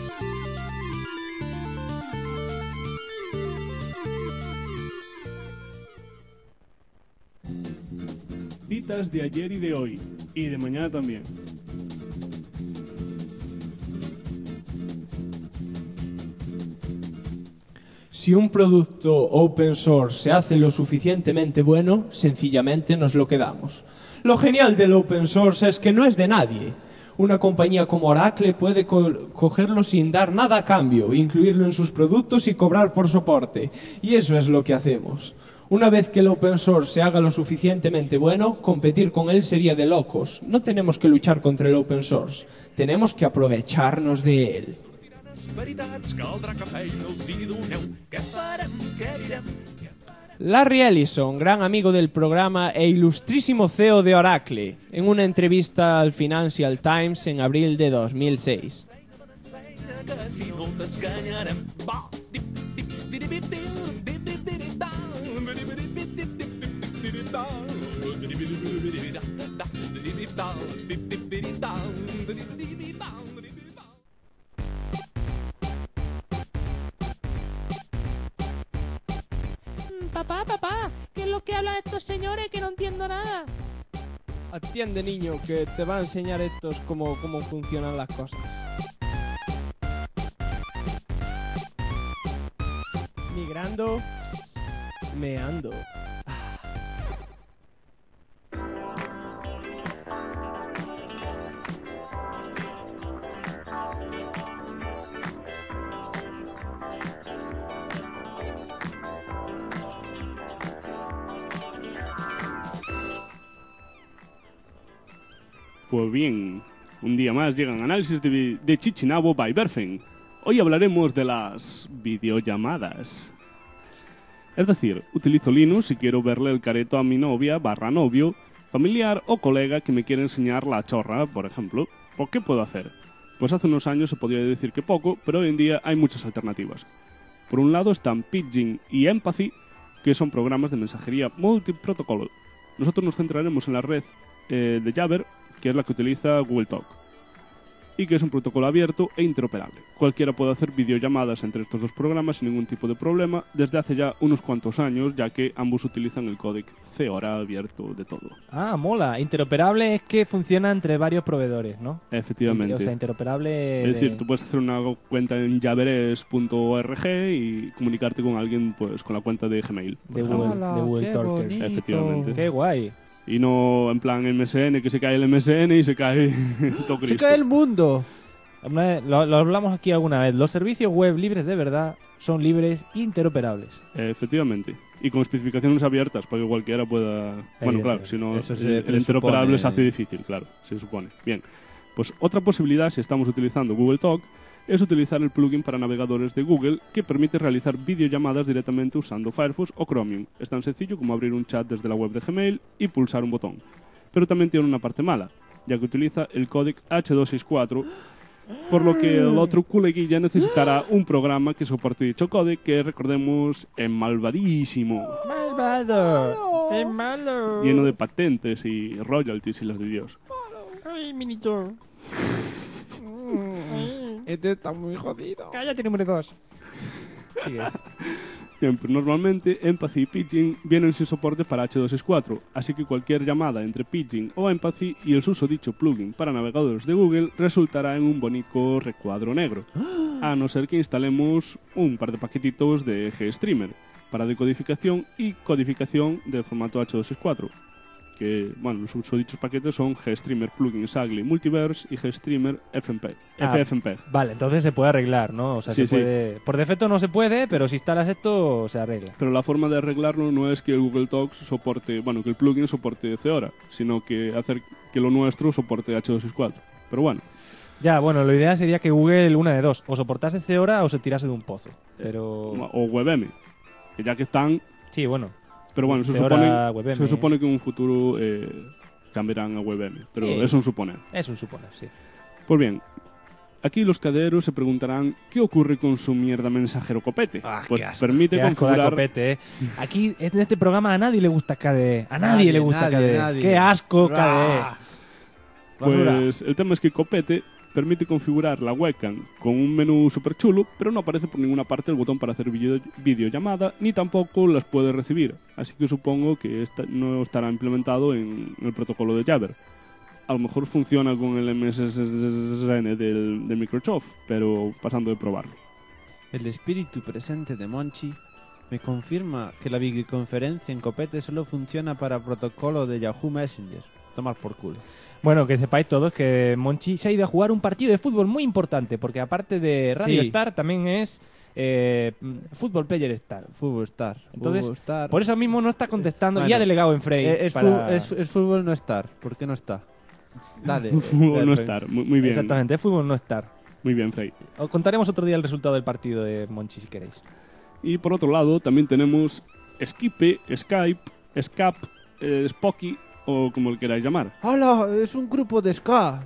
Citas de ayer y de hoy. Y de mañana también. Si un producto open source se hace lo suficientemente bueno, sencillamente nos lo quedamos. Lo genial del open source es que no es de nadie. Una compañía como Oracle puede cogerlo sin dar nada a cambio, incluirlo en sus productos y cobrar por soporte. Y eso es lo que hacemos. Una vez que el open source se haga lo suficientemente bueno, competir con él sería de locos. No tenemos que luchar contra el open source, tenemos que aprovecharnos de él. Larry Ellison, gran amigo del programa e ilustrísimo CEO de Oracle, en una entrevista al Financial Times en abril de 2006. Papá, ¿qué es lo que hablan estos señores que no entiendo nada? Atiende, niño, que te va a enseñar estos cómo funcionan las cosas. Migrando, meando. Pues bien, un día más llegan análisis de Chichinabo by Berfen. Hoy hablaremos de las videollamadas. Es decir, utilizo Linux y quiero verle el careto a mi novia / novio, familiar o colega que me quiere enseñar la chorra, por ejemplo. ¿Por qué puedo hacer? Pues hace unos años se podría decir que poco, pero hoy en día hay muchas alternativas. Por un lado están Pidgin y Empathy, que son programas de mensajería multiprotocolo. Nosotros nos centraremos en la red de Jabber, que es la que utiliza Google Talk, y que es un protocolo abierto e interoperable. Cualquiera puede hacer videollamadas entre estos dos programas sin ningún tipo de problema desde hace ya unos cuantos años, ya que ambos utilizan el códec CEORA abierto de todo. Ah, mola. Interoperable es que funciona entre varios proveedores, ¿no? Efectivamente. O sea, interoperable... Es decir, tú puedes hacer una cuenta en jabberes.org y comunicarte con alguien pues con la cuenta de Gmail. de Google Talker. bonito. Efectivamente. Qué guay. Y no en plan MSN, que se cae el MSN y se cae todo Se Cristo. cae el mundo. Lo hablamos aquí alguna vez. Los servicios web libres de verdad son libres e interoperables. Efectivamente. Y con especificaciones abiertas para que cualquiera pueda... Bueno, claro, si no, Eso se el interoperable presupone. se hace difícil, claro, se supone. Bien, pues otra posibilidad, si estamos utilizando Google Talk, es utilizar el plugin para navegadores de Google que permite realizar videollamadas directamente usando Firefox o Chromium. Es tan sencillo como abrir un chat desde la web de Gmail y pulsar un botón. Pero también tiene una parte mala, ya que utiliza el códec H264, por lo que el otro coleguilla necesitará un programa que soporte dicho códec, que recordemos es malvadísimo, ¡Malvado! ¡Es malo! lleno de patentes y royalties y las de Dios. ¡Ay, Minitor! Este está muy jodido. ¡Cállate, número 2! Sigue. Bien, pero normalmente Empathy y Pidgin vienen sin soporte para H264, así que cualquier llamada entre Pidgin o Empathy y el susodicho plugin para navegadores de Google resultará en un bonito recuadro negro, a no ser que instalemos un par de paquetitos de GStreamer para decodificación y codificación del formato H264. Que, bueno, los susodichos paquetes son GStreamer Plugin Ugly Multiverse y GStreamer FFmpeg. Vale, entonces se puede arreglar, ¿no? O sea, Sí, se puede... Por defecto no se puede, pero si instalas esto, se arregla. Pero la forma de arreglarlo no es que el Google Talks soporte, bueno, que el plugin soporte CEORA, sino que hacer que lo nuestro soporte H264. Pero bueno, Ya, bueno, lo ideal sería que Google, una de dos, o soportase CEORA o se tirase de un pozo. Pero... o WebM, que ya que están... Sí, bueno. Pero bueno, se CEORA, supone, WebM. se supone que en un futuro cambiarán a WebM, pero Sí. es un suponer. Es un suponer, sí. Pues bien, aquí los caderos se preguntarán qué ocurre con su mierda mensajero Copete. Ah, Pues qué asco. permite Qué asco da configurar... Copete, ¿eh? Aquí, en este programa, a nadie le gusta KDE. A nadie le gusta nadie, KDE. nadie. ¡Qué asco KDE! Ah. Basura. Pues el tema es que Copete permite configurar la webcam con un menú súper chulo, pero no aparece por ninguna parte el botón para hacer videollamada, ni tampoco las puede recibir. Así que supongo que no estará implementado en el protocolo de Jabber. A lo mejor funciona con el MSN del Microsoft, pero pasando de probarlo. El espíritu presente de Monchi me confirma que la videoconferencia en Copete solo funciona para protocolo de Yahoo Messenger. Tomar por culo. Bueno, que sepáis todos que Monchi se ha ido a jugar un partido de fútbol muy importante, porque aparte de Radio Sí. Star, también es Football Player Star. Fútbol Star. Entonces, Fútbol Star. Por eso mismo no está contestando y Bueno, ha delegado en Frey. Es para... fútbol no estar. ¿Por qué no está? Dale. no Berfen. estar, muy bien. Exactamente, es fútbol no estar. Muy bien, Frey. Os contaremos otro día el resultado del partido de Monchi si queréis. Y por otro lado, también tenemos Skipe, Skype, Scap, Spocky, o como lo queráis llamar. ¡Hala! Es un grupo de ska.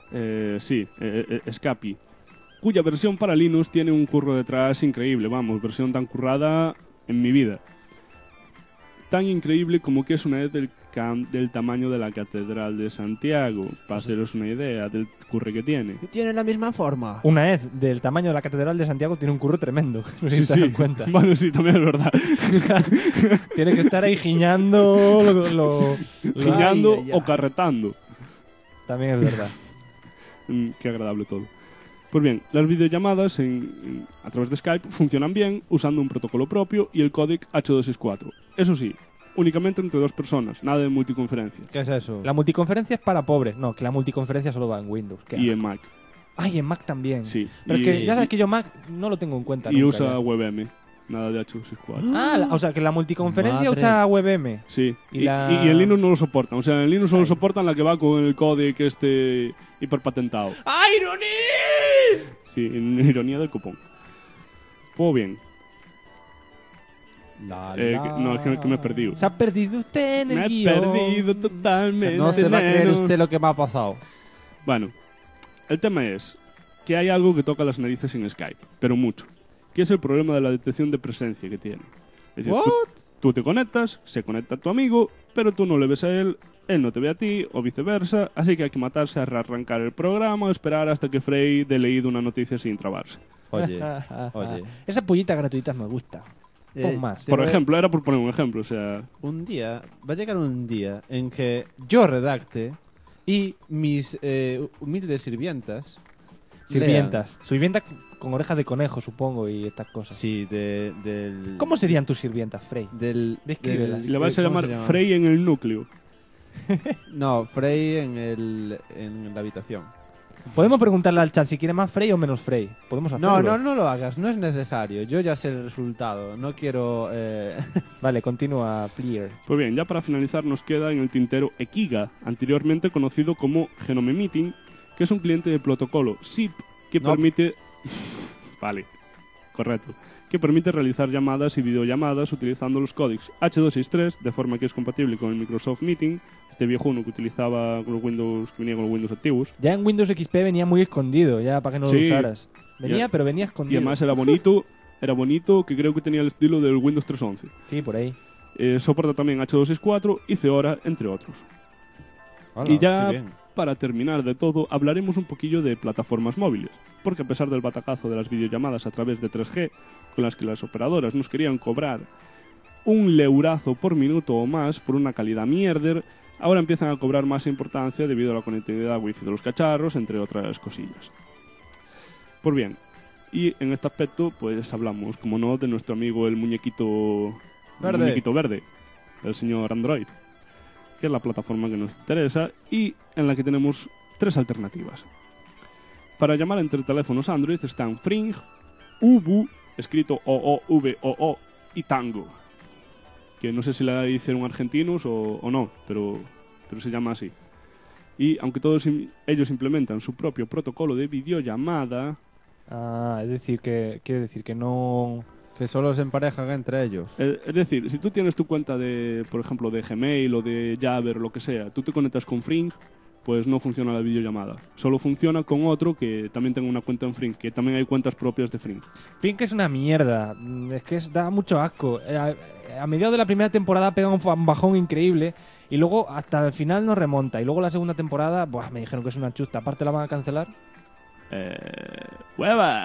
Sí, Scapi, cuya versión para Linux tiene un curro detrás increíble, vamos, versión tan currada en mi vida. tan increíble como que es una ed del tamaño de la Catedral de Santiago, para haceros una idea del curre que tiene. Tiene la misma forma. Una EZ del tamaño de la Catedral de Santiago tiene un curro tremendo. No sé si te das cuenta. Bueno, sí, también es verdad. Tiene que estar ahí giñando. Giñando o carretando. También es verdad. Qué agradable todo. Pues bien, las videollamadas a través de Skype funcionan bien usando un protocolo propio y el códec H264. Eso sí, únicamente entre 2 personas, nada de multiconferencia. ¿Qué es eso? La multiconferencia es para pobres. No, que la multiconferencia solo va en Windows. Qué Y asco. en Mac. Ay, en Mac también. Sí. Pero es que ya sabes que yo Mac no lo tengo en cuenta Y nunca, usa ya. WebM, nada de H264. Ah, o sea que la multiconferencia Madre. usa WebM. Sí, Y y la- en Linux no lo soportan. O sea, en Linux solo Ay. soportan la que va con el códec hiperpatentado. ¡Ironí! Sí, en ironía del copón. Pues bien, no, es que me he perdido. Se ha perdido usted en el Me he guión. perdido totalmente. No se va a creer neno. usted lo que me ha pasado. Bueno, el tema es que hay algo que toca las narices en Skype, pero mucho, que es el problema de la detección de presencia que tiene. Es decir, tú te conectas, se conecta tu amigo, pero tú no le ves a él no te ve a ti, o viceversa, así que hay que matarse a rearrancar el programa o esperar hasta que Frey dé leído una noticia sin trabarse. Oye. Esas pollitas gratuitas me gustan. Pon más. te Por voy a- ejemplo, era por poner un ejemplo, o sea... Un día, va a llegar un día en que yo redacte y mis humildes sirvientas... Sirvientas. Sirvienta con orejas de conejo, supongo, y estas cosas. Sí, del... ¿Cómo serían tus sirvientas, Frey? Descríbelas. Y le vais a ¿cómo llamar se llama? Frey en el núcleo. No, Frey en la habitación. Podemos preguntarle al chat si quiere más Frey o menos Frey. Podemos hacerlo. No lo hagas, no es necesario. Yo ya sé el resultado, no quiero... Vale, continúa, Clear. Pues bien, ya para finalizar nos queda en el tintero Ekiga, anteriormente conocido como Genome Meeting, que es un cliente de protocolo SIP que No. permite... Vale, correcto. Que permite realizar llamadas y videollamadas utilizando los códecs H263, de forma que es compatible con el Microsoft Meeting, este viejuno que utilizaba con los Windows, que venía con los Windows activos. Ya en Windows XP venía muy escondido, ya para que no lo Sí. usaras. Venía, Ya. pero venía Y escondido. además era bonito, que creo que tenía el estilo del Windows 3.11. Sí, por ahí. Soporta también H264 y Feora, entre otros. Y ya, para terminar de todo, hablaremos un poquillo de plataformas móviles, porque a pesar del batacazo de las videollamadas a través de 3G, con las que las operadoras nos querían cobrar un leurazo por minuto o más por una calidad mierder, ahora empiezan a cobrar más importancia debido a la conectividad wifi de los cacharros, entre otras cosillas. Pues bien, y en este aspecto pues hablamos, como no, de nuestro amigo el muñequito verde, el señor Android, que es la plataforma que nos interesa y en la que tenemos 3 alternativas. Para llamar entre teléfonos Android están Fring, Ubu, escrito OOVOO, y Tango, que no sé si la hicieron argentinos o no, pero se llama así. Y aunque todos ellos implementan su propio protocolo de videollamada... Ah, es decir, que quiere decir que no... Que solo se emparejan entre ellos. Es decir, si tú tienes tu cuenta de, por ejemplo, de Gmail o de Jabber o lo que sea, tú te conectas con Fring, pues no funciona la videollamada. Solo funciona con otro que también tenga una cuenta en Fring, que también hay cuentas propias de Fring. Fring es una mierda. Es que da mucho asco. A mediados de la primera temporada pega un bajón increíble y luego hasta el final no remonta. Y luego la segunda temporada, buah, me dijeron que es una chusta. Aparte la van a cancelar. ¡Hueva!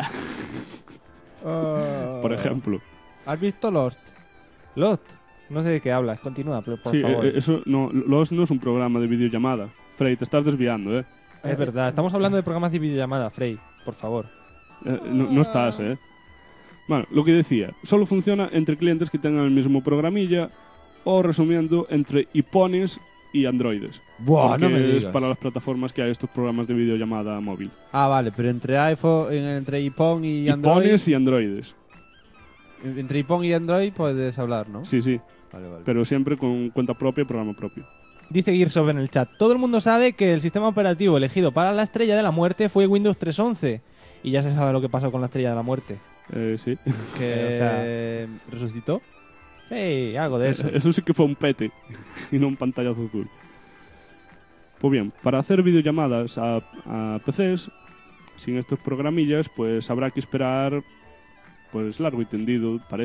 Por ejemplo. ¿Has visto Lost? Lost. No sé de qué hablas. Continúa, por Sí, favor. eso no, Lost no es un programa de videollamada. Frey, te estás desviando, ¿eh? Es verdad. Estamos hablando de programas de videollamada, Frey. Por favor. No estás, ¿eh? Bueno, lo que decía, solo funciona entre clientes que tengan el mismo programilla o, resumiendo, entre iPhones y Androides. Buah, no me que es digas. para las plataformas que hay estos programas de videollamada móvil. Ah, vale, pero entre iPhone, entre iPhone y Android... iPhones y Androides. Entre iPhone y Android puedes hablar, ¿no? Sí, sí. Vale. Pero siempre con cuenta propia y programa propio. Dice Gearsoft en el chat. Todo el mundo sabe que el sistema operativo elegido para la Estrella de la Muerte fue Windows 3.11. Y ya se sabe lo que pasó con la Estrella de la Muerte. Sí. Que O sea, resucitó. Sí, algo de eso. Eso sí que fue un pete y no un pantallazo azul. Pues bien, para hacer videollamadas a PCs sin estos programillas, pues habrá que esperar pues largo y tendido, parece,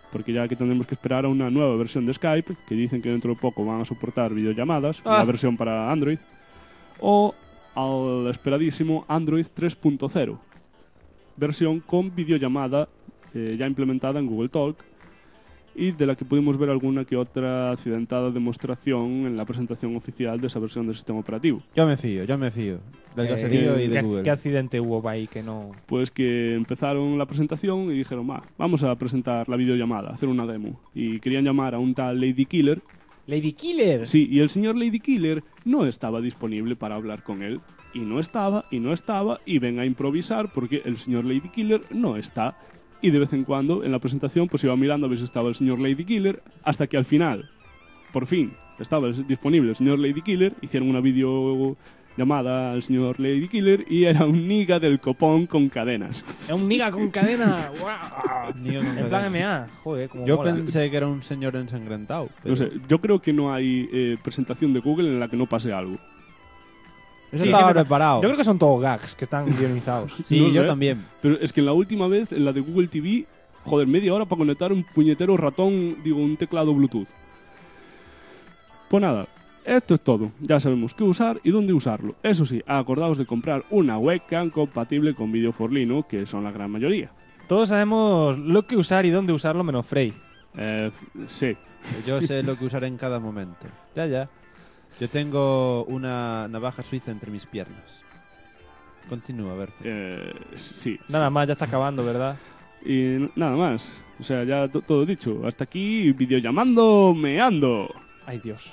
porque ya que tendremos que esperar a una nueva versión de Skype, que dicen que dentro de poco van a soportar videollamadas, la versión para Android, o al esperadísimo Android 3.0, versión con videollamada ya implementada en Google Talk, y de la que pudimos ver alguna que otra accidentada demostración en la presentación oficial de esa versión del sistema operativo. Yo me fío del caserío y de Google. ¿Qué accidente hubo ahí que no...? Pues que empezaron la presentación y dijeron, vamos a presentar la videollamada, hacer una demo. Y querían llamar a un tal Lady Killer. ¿Lady Killer? Sí, y el señor Lady Killer no estaba disponible para hablar con él. Y no estaba, y ven a improvisar porque el señor Lady Killer no está. Y de vez en cuando, en la presentación, pues iba mirando a ver si estaba el señor Lady Killer, hasta que al final, por fin, estaba disponible el señor Lady Killer, hicieron una videollamada al señor Lady Killer y era un niga del copón con cadenas. ¿Es un niga con cadena? ¡Wow! En plan MA. Joder, como Yo mola. pensé que era un señor ensangrentado. Pero... No sé, yo creo que no hay presentación de Google en la que no pase algo. Eso Sí, estaba sí, pero preparado. Yo creo que son todos gags que están guionizados. Sí, No yo sé. también. Pero es que en la última vez, en la de Google TV, joder, media hora para conectar un puñetero ratón, un teclado Bluetooth. Pues nada, esto es todo. Ya sabemos qué usar y dónde usarlo. Eso sí, acordaos de comprar una webcam compatible con Video for Linux, que son la gran mayoría. Todos sabemos lo que usar y dónde usarlo menos Frey. Sí. Yo sé lo que usaré en cada momento. Ya. Yo tengo una navaja suiza entre mis piernas. Continúa, a ver. Sí. Nada más, ya está acabando, ¿verdad? Y nada más. O sea, ya todo dicho. Hasta aquí, videollamando, meando. Ay, Dios.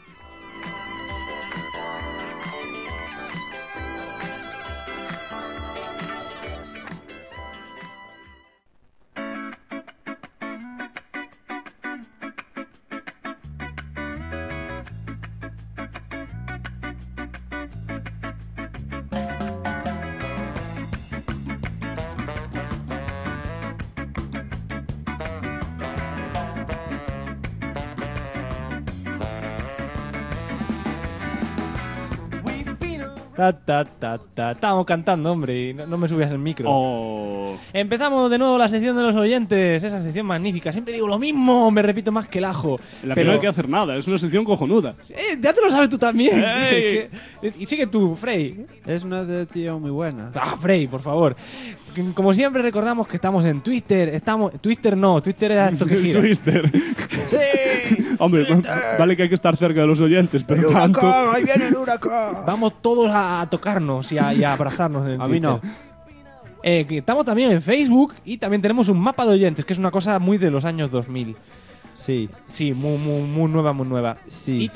Estábamos cantando, hombre, y no me subías el micro. Oh. Empezamos de nuevo la sección de los oyentes, esa sección magnífica. Siempre digo lo mismo, me repito más que el ajo. En la que pero no hay que hacer nada, es una sección cojonuda. Ya te lo sabes tú también. ¡Ey! Y sigue tú, Frey. Es una de tío muy buena. Ah, Frey, por favor. Como siempre recordamos que estamos en Twitter. Twitter no, Twitter era esto que gira. Twister. ¡Sí! Hombre, vale que hay que estar cerca de los oyentes, pero tanto. ¡Ahí viene el huracán! Vamos todos a tocarnos y a abrazarnos. En A mí no. Que estamos también en Facebook y también tenemos un mapa de oyentes, que es una cosa muy de los años 2000. Sí. Sí, muy nueva, muy nueva. Sí.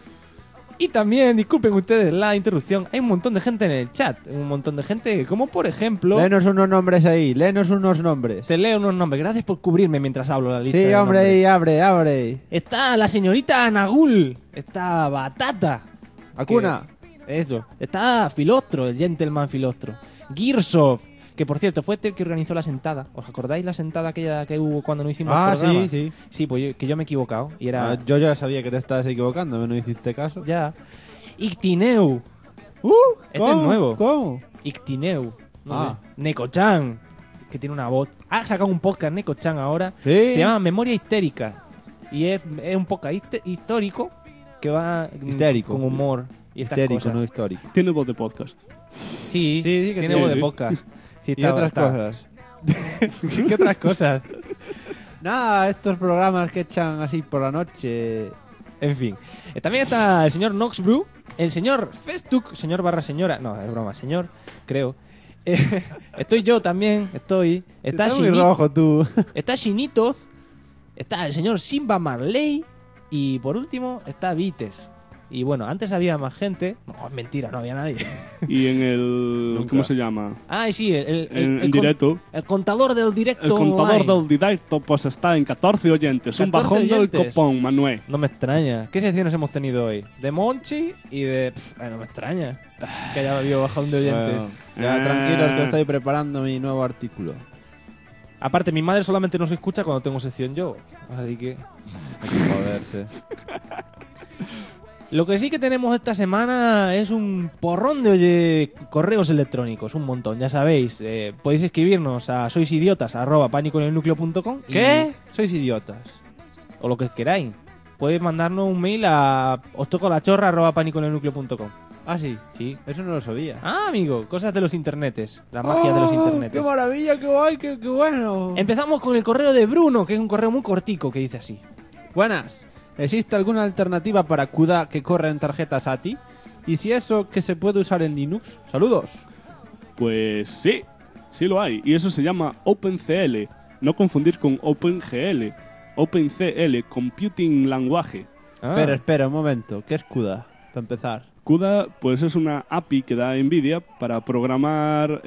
Y también, disculpen ustedes la interrupción, hay un montón de gente en el chat. Un montón de gente, como por ejemplo... Léenos unos nombres ahí, léenos unos nombres. Te leo unos nombres. Gracias por cubrirme mientras hablo la lista Sí, de hombre, nombres. y abre. Está la señorita Nagul. Está Batata. Acuna. Eso. Está Filostro, el gentleman Filostro. Gearsoft, que por cierto fue el que organizó la sentada. ¿Os acordáis la sentada aquella que hubo cuando no hicimos programa? Sí. Sí, pues que yo me he equivocado. Y era... Yo ya sabía que te estabas equivocando, no hiciste caso. Ya. Ictineu. Este es nuevo. ¿Cómo? Ictineu. Ah. Neko-chan, que tiene una voz. Ha sacado un podcast Neko-chan ahora. Sí. Se llama Memoria Histérica. Y es un podcast histórico que va Histérico. con humor y estas Histérico, cosas. no histórico. Tiene voz de podcast. Sí, Sí, que tiene sí, voz de sí. podcast. Sí, Y otras cosas. ¿Qué otras cosas? Nada, estos programas que echan así por la noche. En fin. También está el señor Noxbrew, el señor Festuk, señor barra señora. No, es broma, señor, creo. Estoy yo también, Está Está muy Shini- rojo tú. Está Shinitos, está el señor Simba Marley y por último está Vites. Y bueno, antes había más gente. No, es mentira, no había nadie. Y en el... Nunca. ¿Cómo se llama? Ah, sí, En directo. el contador del directo. El contador online. del directo pues está en 14 oyentes. Un 14 bajón del oyentes. copón, Manuel. No me extraña. ¿Qué secciones hemos tenido hoy? De Monchi y de... no me extraña que haya habido bajón de oyentes. Bueno, ya tranquilos que estoy preparando mi nuevo artículo. Aparte, mi madre solamente nos escucha cuando tengo sección yo. Así que... Hay que joderse. Lo que sí que tenemos esta semana es un porrón de correos electrónicos, un montón, ya sabéis. Podéis escribirnos a soisidiotas@panicoenelnucleo.com. ¿Qué? Sois idiotas. O lo que queráis. Podéis mandarnos un mail a ostocolachorra@panicoenelnucleo.com. Ah, sí. Sí. Eso no lo sabía. Ah, amigo, cosas de los internetes, la magia de los internetes. ¡Qué maravilla, qué guay, qué bueno! Empezamos con el correo de Bruno, que es un correo muy cortico, que dice así. Buenas. ¿Existe alguna alternativa para CUDA que corra en tarjetas ATI? Y si eso, que se puede usar en Linux. ¡Saludos! Pues sí, sí lo hay. Y eso se llama OpenCL. No confundir con OpenGL. OpenCL, Computing Language. Espera, un momento. ¿Qué es CUDA? Para empezar. CUDA, pues es una API que da NVIDIA para programar,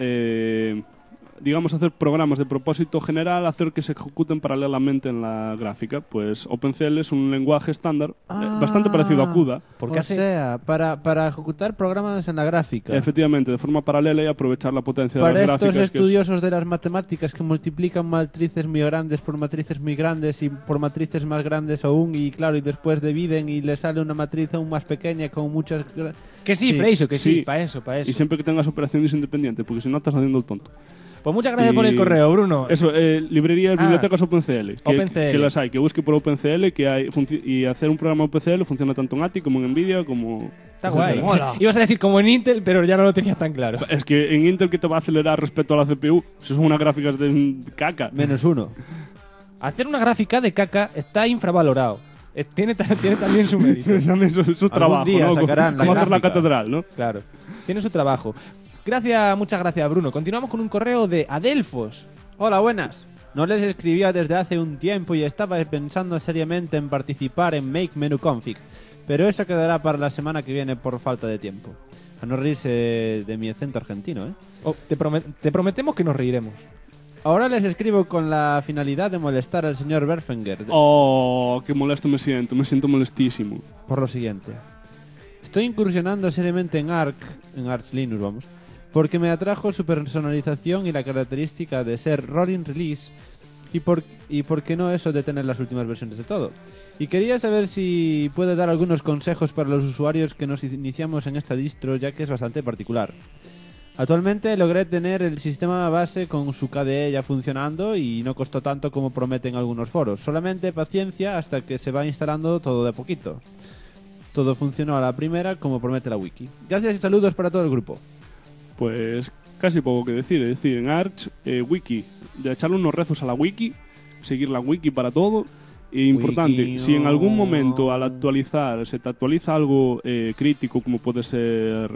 digamos, hacer programas de propósito general, hacer que se ejecuten paralelamente en la gráfica. Pues OpenCL es un lenguaje estándar bastante parecido a CUDA. O sea, para ejecutar programas en la gráfica. Efectivamente, de forma paralela y aprovechar la potencia de Para las gráficas. estos estudiosos de las matemáticas que multiplican matrices muy grandes por matrices muy grandes y por matrices más grandes aún, y claro, y después dividen y les sale una matriz aún más pequeña con muchas... Que sí, Freiso, que sí, para eso. Y siempre que tengas operaciones independientes, porque si no estás haciendo el tonto. Pues muchas gracias por el correo, Bruno. Eso, librerías, bibliotecas OpenCL. OpenCL. Que las hay, que busque por OpenCL, que hay y hacer un programa OpenCL funciona tanto en ATI como en NVIDIA, como... Está guay. Ibas a decir como en Intel, pero ya no lo tenías tan claro. Es que en Intel, ¿qué te va a acelerar respecto a la CPU? Si son unas gráficas de caca. -1. Hacer una gráfica de caca está infravalorado. Tiene también su mérito. También su trabajo, día ¿no? sacarán como la hacer la gráfica. catedral, ¿no? Claro. Tiene su trabajo. Muchas gracias, Bruno. Continuamos con un correo de Adelfos. Hola, buenas. No les escribía desde hace un tiempo y estaba pensando seriamente en participar en Make Menu Config, pero eso quedará para la semana que viene por falta de tiempo. A no reírse de mi acento argentino, ¿eh? Te prometemos que nos reiremos. Ahora les escribo con la finalidad de molestar al señor Berfinger. Oh, qué molesto me siento molestísimo. Por lo siguiente. Estoy incursionando seriamente en Arch Linux, vamos, porque me atrajo su personalización y la característica de ser rolling release y por qué no eso de tener las últimas versiones de todo. Y quería saber si puede dar algunos consejos para los usuarios que nos iniciamos en esta distro, ya que es bastante particular. Actualmente logré tener el sistema base con su KDE ya funcionando y no costó tanto como prometen algunos foros. Solamente paciencia hasta que se va instalando todo de a poquito. Todo funcionó a la primera como promete la wiki. Gracias y saludos para todo el grupo. Pues casi poco que decir. Es decir, en Arch, wiki. De echarle unos rezos a la wiki, seguir la wiki para todo. E importante, Wiki, si en algún no. momento al actualizar se te actualiza algo crítico, como puede ser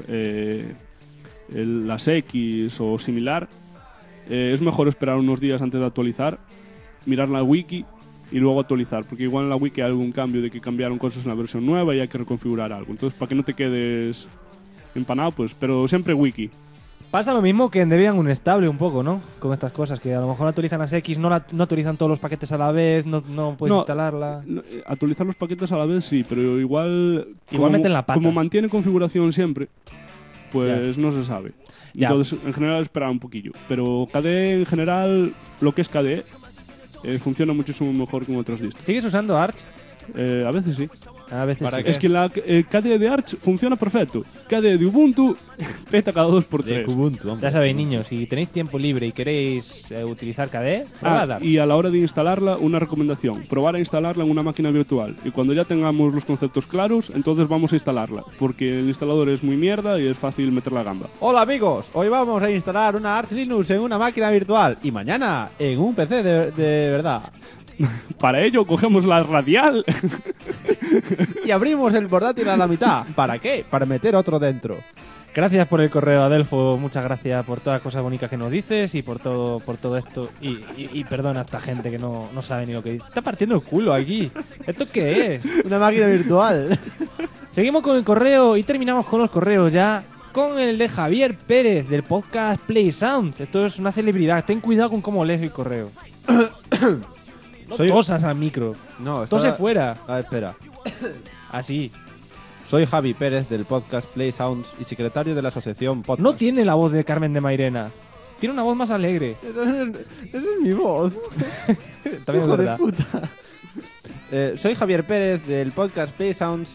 las X o similar, es mejor esperar unos días antes de actualizar, mirar la wiki y luego actualizar, porque igual en la wiki hay algún cambio de que cambiaron cosas en la versión nueva y hay que reconfigurar algo. Entonces, para que no te quedes empanado, pues, pero siempre wiki. Pasa lo mismo que en Debian un estable un poco, ¿no? Con estas cosas, que a lo mejor actualizan las X, no actualizan todos los paquetes a la vez, no puedes instalarla. Actualizar los paquetes a la vez sí, pero igual meten la pata. Como mantiene configuración siempre, pues Ya. no se sabe. Ya. Entonces, en general, esperar un poquillo. Pero KDE, en general, lo que es KDE, funciona muchísimo mejor que en otras distros. ¿Sigues usando Arch? A veces sí. A veces sí. Es que la KDE de Arch funciona perfecto. KDE de Ubuntu peta cada 2x3. Ya sabéis, niños, si tenéis tiempo libre y queréis utilizar KDE, probad Arch. Y a la hora de instalarla, una recomendación. Probar a instalarla en una máquina virtual. Y cuando ya tengamos los conceptos claros, entonces vamos a instalarla. Porque el instalador es muy mierda y es fácil meter la gamba. Hola amigos, hoy vamos a instalar una Arch Linux en una máquina virtual y mañana en un PC de verdad. Para ello cogemos la radial y abrimos el portátil a la mitad. ¿Para qué? Para meter otro dentro. Gracias por el correo, Adelfo. Muchas gracias por todas las cosas bonitas que nos dices y por todo esto. Y perdona a esta gente que no sabe ni lo que dice. Está partiendo el culo aquí. ¿Esto qué es? Una máquina virtual. Seguimos con el correo y terminamos con los correos ya. Con el de Javier Pérez del podcast Play Sounds. Esto es una celebridad. Ten cuidado con cómo lees el correo. No tosas al micro. No, tose fuera. Espera. Así. Soy Javi Pérez del podcast Play Sounds y secretario de la asociación Podcast. No tiene la voz de Carmen de Mairena. Tiene una voz más alegre. Esa es mi voz. También es verdad. Soy Javier Pérez del podcast Play Sounds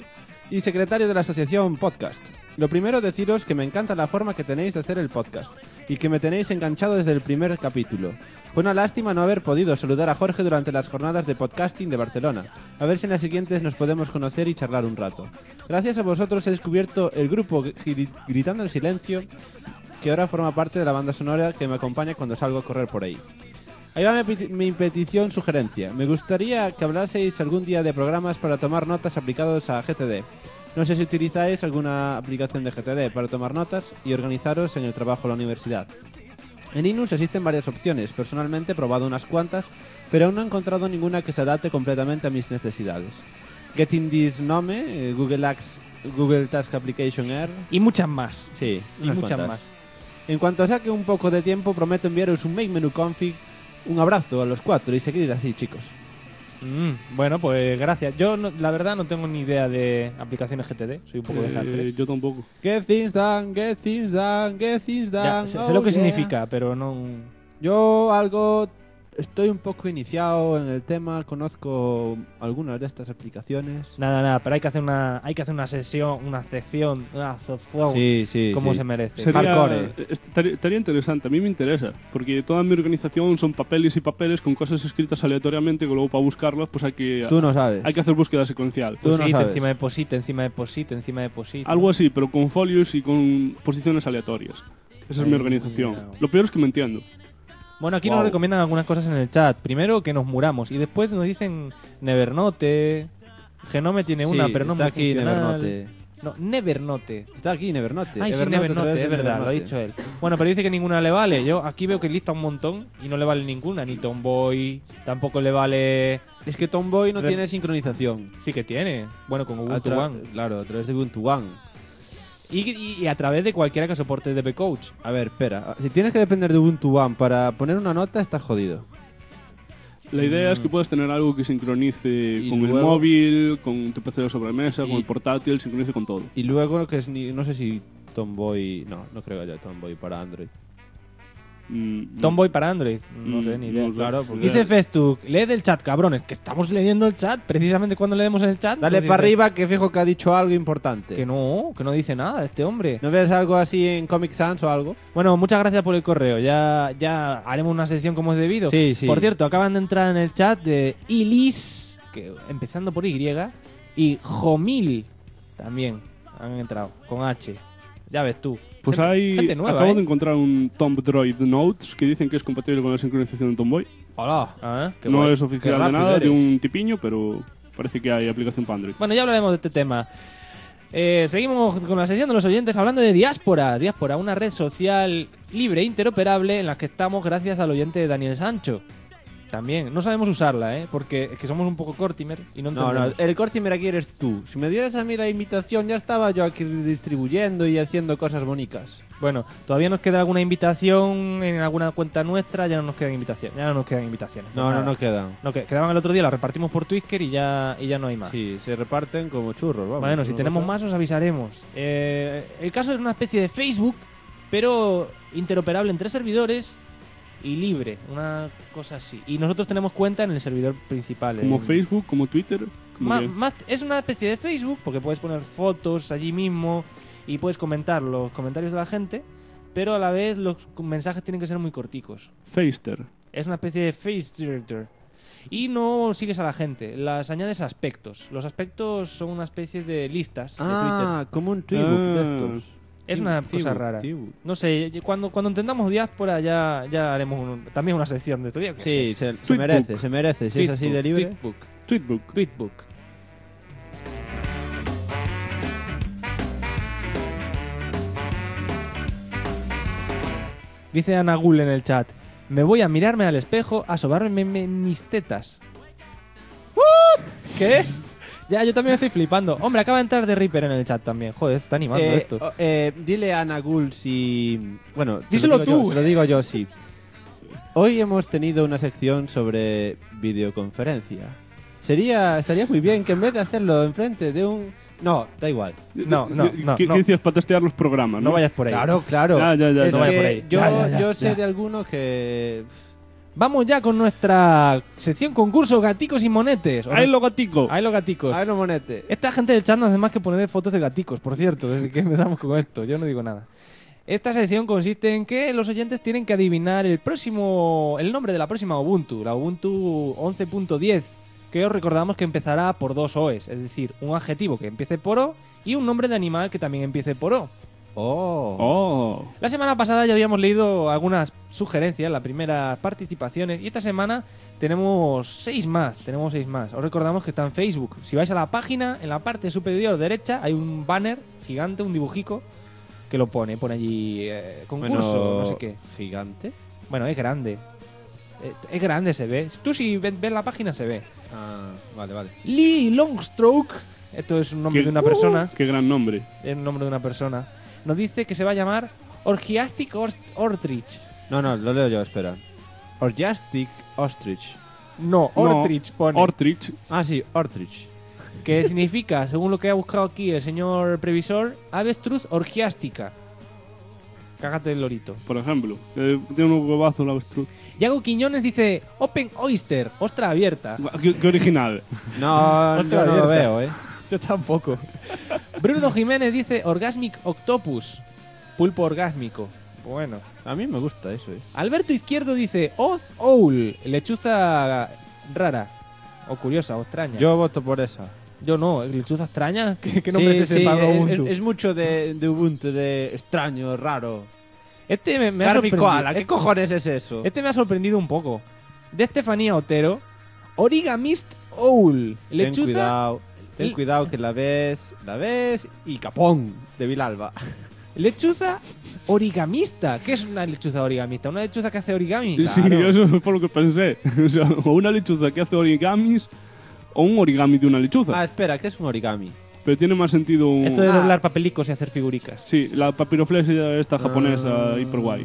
y secretario de la asociación Podcast. Lo primero, deciros que me encanta la forma que tenéis de hacer el podcast y que me tenéis enganchado desde el primer capítulo. Fue una lástima no haber podido saludar a Jorge durante las jornadas de podcasting de Barcelona. A ver si en las siguientes nos podemos conocer y charlar un rato. Gracias a vosotros he descubierto el grupo Gritando en Silencio, que ahora forma parte de la banda sonora que me acompaña cuando salgo a correr por ahí. Ahí va mi petición sugerencia. Me gustaría que hablaseis algún día de programas para tomar notas aplicados a GTD. No sé si utilizáis alguna aplicación de GTD para tomar notas y organizaros en el trabajo o la universidad. En Linux existen varias opciones. Personalmente he probado unas cuantas, pero aún no he encontrado ninguna que se adapte completamente a mis necesidades. Getting This Nome, Google Task Application Air... Y muchas más. Sí, y muchas más. En cuanto saque un poco de tiempo, prometo enviaros un Make Menu Config. Un abrazo a los 4 y seguid así, chicos. Bueno, pues gracias. Yo, la verdad, no tengo ni idea de aplicaciones GTD. Soy un poco desastre. Yo tampoco. Get things done, get things done, get things done. Ya, sé lo que significa, pero no... Yo algo... Estoy un poco iniciado en el tema, conozco algunas de estas aplicaciones. Nada, pero hay que hacer una sesión, una sección, sí, como sí. se merece. Estaría interesante, a mí me interesa, porque toda mi organización son papeles y papeles con cosas escritas aleatoriamente que luego para buscarlas pues hay que... Tú no sabes. Hay que hacer búsqueda secuencial. Tú no sabes. Encima de POSIT, encima de POSIT, encima de POSIT. Algo así, pero con folios y con posiciones aleatorias. Esa es mi organización. Lo peor es que me entiendo. Bueno, aquí nos recomiendan algunas cosas en el chat. Primero que nos muramos y después nos dicen Nevernote. Genome tiene una, pero no está muy aquí funcional. Nevernote. No, Nevernote. Está aquí Nevernote. Ay, sí, Nevernote, es verdad, lo ha dicho él. Bueno, pero dice que ninguna le vale. Yo aquí veo que lista un montón y no le vale ninguna. Ni Tomboy, tampoco le vale... Es que Tomboy no tiene sincronización. Sí que tiene. Bueno, con Ubuntu One. Claro, a través de Ubuntu One. Y a través de cualquiera que soporte DB Coach. A ver, espera. Si tienes que depender de Ubuntu One para poner una nota, estás jodido. La idea es que puedas tener algo que sincronice con el móvil, con tu PC de sobremesa, con el portátil, sincronice con todo. Y luego, que es no sé si Tomboy... No creo que haya Tomboy para Android. Tomboy para Android, no sé, ni idea. No sé. Claro, dice Festuk, lee del chat, cabrones, que estamos leyendo el chat, precisamente cuando leemos el chat. Dale para arriba, que fijo que ha dicho algo importante. Que no dice nada este hombre. ¿No ves algo así en Comic Sans o algo? Bueno, muchas gracias por el correo, ya haremos una sección como es debido. Sí. Por cierto, acaban de entrar en el chat de Ilis, que empezando por Y, y Jomil también han entrado, con H. Ya ves tú. Pues gente nueva, acabo de encontrar un Tomb Droid Notes que dicen que es compatible con la sincronización de Tomboy. ¡Hola! No es oficial de nada, de un tipiño, pero parece que hay aplicación para Android. Bueno, ya hablaremos de este tema. Seguimos con la sección de los oyentes hablando de Diáspora. Diáspora, una red social libre e interoperable en la que estamos gracias al oyente Daniel Sancho. También, no sabemos usarla, porque es que somos un poco Cortimer y no entendemos. No, el Cortimer aquí eres tú. Si me dieras a mí la invitación, ya estaba yo aquí distribuyendo y haciendo cosas bonitas. Bueno, todavía nos queda alguna invitación en alguna cuenta nuestra, ya no nos quedan invitaciones. No nos quedan. No, quedaban el otro día, las repartimos por Twitter y ya no hay más. Sí, se reparten como churros, vamos. Bueno, si tenemos más os avisaremos. El caso es una especie de Facebook, pero interoperable entre servidores y libre, una cosa así. Y nosotros tenemos cuenta en el servidor principal. Como Facebook, como Twitter. Es una especie de Facebook porque puedes poner fotos allí mismo y puedes comentar los comentarios de la gente, pero a la vez los mensajes tienen que ser muy corticos. Faster. Es una especie de Faster. Y no sigues a la gente, las añades a aspectos. Los aspectos son una especie de listas de Twitter. Como un tweetbook de estos. Es una cosa rara. No sé, cuando entendamos Diáspora ya haremos también una sección de esto. Sí, se merece. Si es así de libre. Tweetbook. Dice Ana Gul en el chat: me voy a mirarme al espejo, a sobarme mis tetas. ¿Qué? Ya, yo también estoy flipando. Hombre, acaba de entrar The Reaper en el chat también. Joder, se está animando esto. Dile a Ana Gul si... Bueno, díselo tú. Se lo digo yo, sí. Hoy hemos tenido una sección sobre videoconferencia. Estaría muy bien que en vez de hacerlo enfrente de un... No, da igual. No. ¿Qué decías para testear los programas? No vayas por ahí. Claro. Ya. Es no vaya por que ahí. yo sé de alguno que... Vamos ya con nuestra sección concurso Gaticos y Monetes. ¡Ahí los gaticos! Ahí los gaticos. A ver, no monete. Esta gente del chat no hace más que poner fotos de gaticos, por cierto, desde que empezamos con esto. Yo no digo nada. Esta sección consiste en que los oyentes tienen que adivinar el nombre de la próxima Ubuntu, la Ubuntu 11.10, que os recordamos que empezará por 2 OEs, es decir, un adjetivo que empiece por O y un nombre de animal que también empiece por O. ¡Oh! La semana pasada ya habíamos leído algunas sugerencias, las primeras participaciones, y esta semana tenemos 6 más. Os recordamos que está en Facebook. Si vais a la página, en la parte superior derecha hay un banner gigante, un dibujico, que lo pone allí concurso, Bueno, no sé qué. ¿Gigante? Bueno, es grande. Es grande, se ve. Tú si ves la página se ve. Ah, vale, vale. Lee Longstroke, esto es un nombre de una persona. ¡Qué gran nombre! Es un nombre de una persona. Nos dice que se va a llamar Orgiastic Ostrich. No, lo leo yo, espera. Orgiastic Ostrich. No, Ortrich pone. Ortrich. Ah, sí, Ortrich. Que significa, según lo que ha buscado aquí el señor previsor, avestruz orgiástica. Cágate el lorito. Por ejemplo. Tiene un huevazo la avestruz. Yago Quiñones dice Open Oyster, ostra abierta. ¡Qué original! No, yo no lo veo, Yo tampoco. Bruno Jiménez dice Orgasmic Octopus, pulpo orgásmico. Bueno. A mí me gusta eso, Alberto Izquierdo dice Oz Owl, lechuza rara. O curiosa, o extraña. Yo voto por esa. Yo no, lechuza extraña. ¿Qué nombre es ese para Ubuntu? Es mucho de Ubuntu, de extraño, raro. Este me ha Carmi sorprendido. Koala, ¿qué cojones es eso? Este me ha sorprendido un poco. De Estefanía Otero, Origamist Owl, lechuza. Ten cuidado que la ves y capón de Vilalba. Lechuza origamista. ¿Qué es una lechuza origamista? ¿Una lechuza que hace origami? Sí, Claro. eso fue lo que pensé. O sea, o una lechuza que hace origamis o un origami de una lechuza. Ah, espera, ¿qué es un origami? Pero tiene más sentido un... Esto de doblar papelicos y hacer figuricas. Sí, la papiroflexia esta japonesa hiper guay.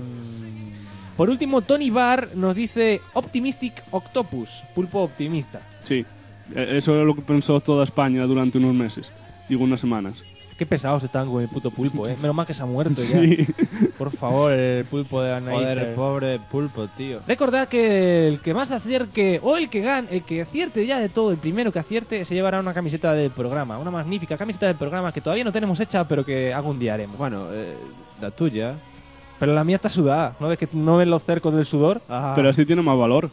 Por último, Tony Barr nos dice Optimistic Octopus, pulpo optimista. Sí, eso es lo que pensó toda España durante unos meses. Digo, unas semanas. Qué pesados están con el puto pulpo, ¿eh? Menos mal que se ha muerto Sí. ya. Por favor, el pulpo de Anaiz. Joder, el pobre pulpo, tío. Recordad que el que más acierte o el que gane, el que acierte ya de todo, el primero que acierte, se llevará una camiseta del programa. Una magnífica camiseta del programa que todavía no tenemos hecha, pero que algún día haremos. Bueno, la tuya. Pero la mía está sudada. ¿No ves que no ves los cercos del sudor? Ajá. Pero así tiene más valor.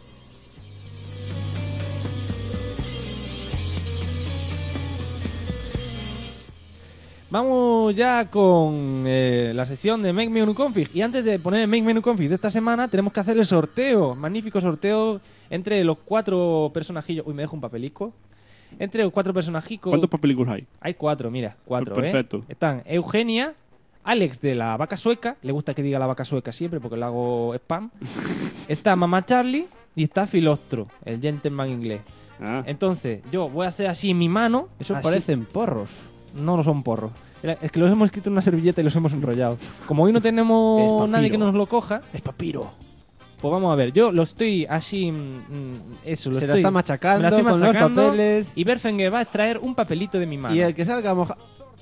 Vamos ya con la sección de Make Menu Config. Y antes de poner el Make Menu Config de esta semana, tenemos que hacer el sorteo. Magnífico sorteo entre los 4 personajillos. Uy, me dejo un papelico. Entre los 4 personajicos. ¿Cuántos papelicos hay? Hay 4, mira, 4. Perfecto. Están Eugenia, Alex de la vaca sueca. Le gusta que diga la vaca sueca siempre porque le hago spam. Está Mamá Charlie y está Filostro, el gentleman inglés. Ah. Entonces, yo voy a hacer así en mi mano. Eso así. parecen porros. No, no son porros. Es que los hemos escrito en una servilleta y los hemos enrollado. Como hoy no tenemos nadie que nos lo coja, Es papiro. pues vamos a ver. Yo lo estoy así. Eso, lo Se la estoy. está me machacando, la estoy con los machacando. papeles. Y Berfenger va a extraer un papelito de mi mano. Y el que salga moja...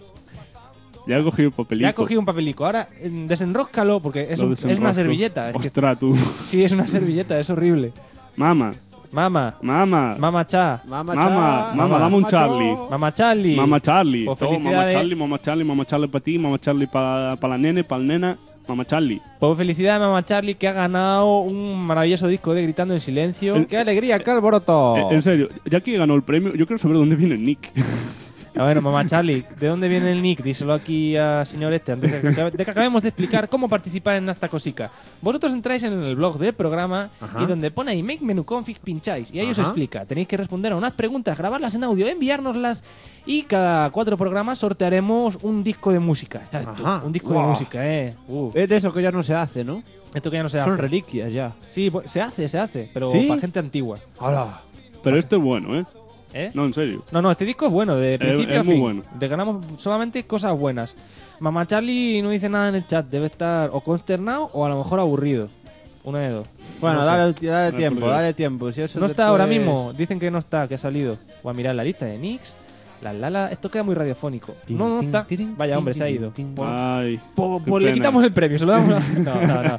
Ya he cogido el papelico. Ya he cogido un papelico. Ahora desenróscalo porque es, Lo es una desenrosco. servilleta. Es que- Ostras, tú. sí, es una servilleta, es horrible. Mama, Mama, mama, Mama Cha, Mamá, Mama, dame un Charlie. Mama Charlie. Mama Charlie. Pues Todo, felicidades. Mama Charlie para ti, Mama Charlie para la nene, para el nena, Mama Charlie. Pues felicidades, Mama Charlie, que ha ganado un maravilloso disco de Gritando en Silencio. ¡Qué alegría, qué alboroto! En serio, ya que ganó el premio, yo quiero saber dónde viene el nick. A ver, Mamá Charlie, ¿de dónde viene el nick? Díselo aquí al señor este, antes de que acabemos de explicar cómo participar en esta cosica. Vosotros entráis en el blog del programa Ajá. y donde pone ahí Make Menu Config pincháis y ahí os Ajá. explica. Tenéis que responder a unas preguntas, grabarlas en audio, enviárnoslas y cada 4 programas sortearemos un disco de música. Ya ves tú, Ajá. un disco de Wow. música, Es de eso que ya no se hace, ¿no? Esto que ya no se hace. Son reliquias ya. Sí, pues, se hace, pero ¿Sí? para gente antigua. ¡Hala! Pero este es bueno, ¿eh? ¿Eh? No, en serio. No, este disco es bueno, de principio es a muy fin. bueno. Le ganamos solamente cosas buenas. Mamá Charlie no dice nada en el chat, debe estar o consternado o a lo mejor aburrido. Una de dos. Bueno, No sé. dale Vale, tiempo, por Dios. dale tiempo. Si eso No está ahora después- mismo, dicen que no está, que ha salido. Voy a mirar la lista de nicks. Esto queda muy radiofónico. No está. Vaya, hombre, se ha ido. Ay. Pues qué le pena. quitamos el premio, se lo damos a... No.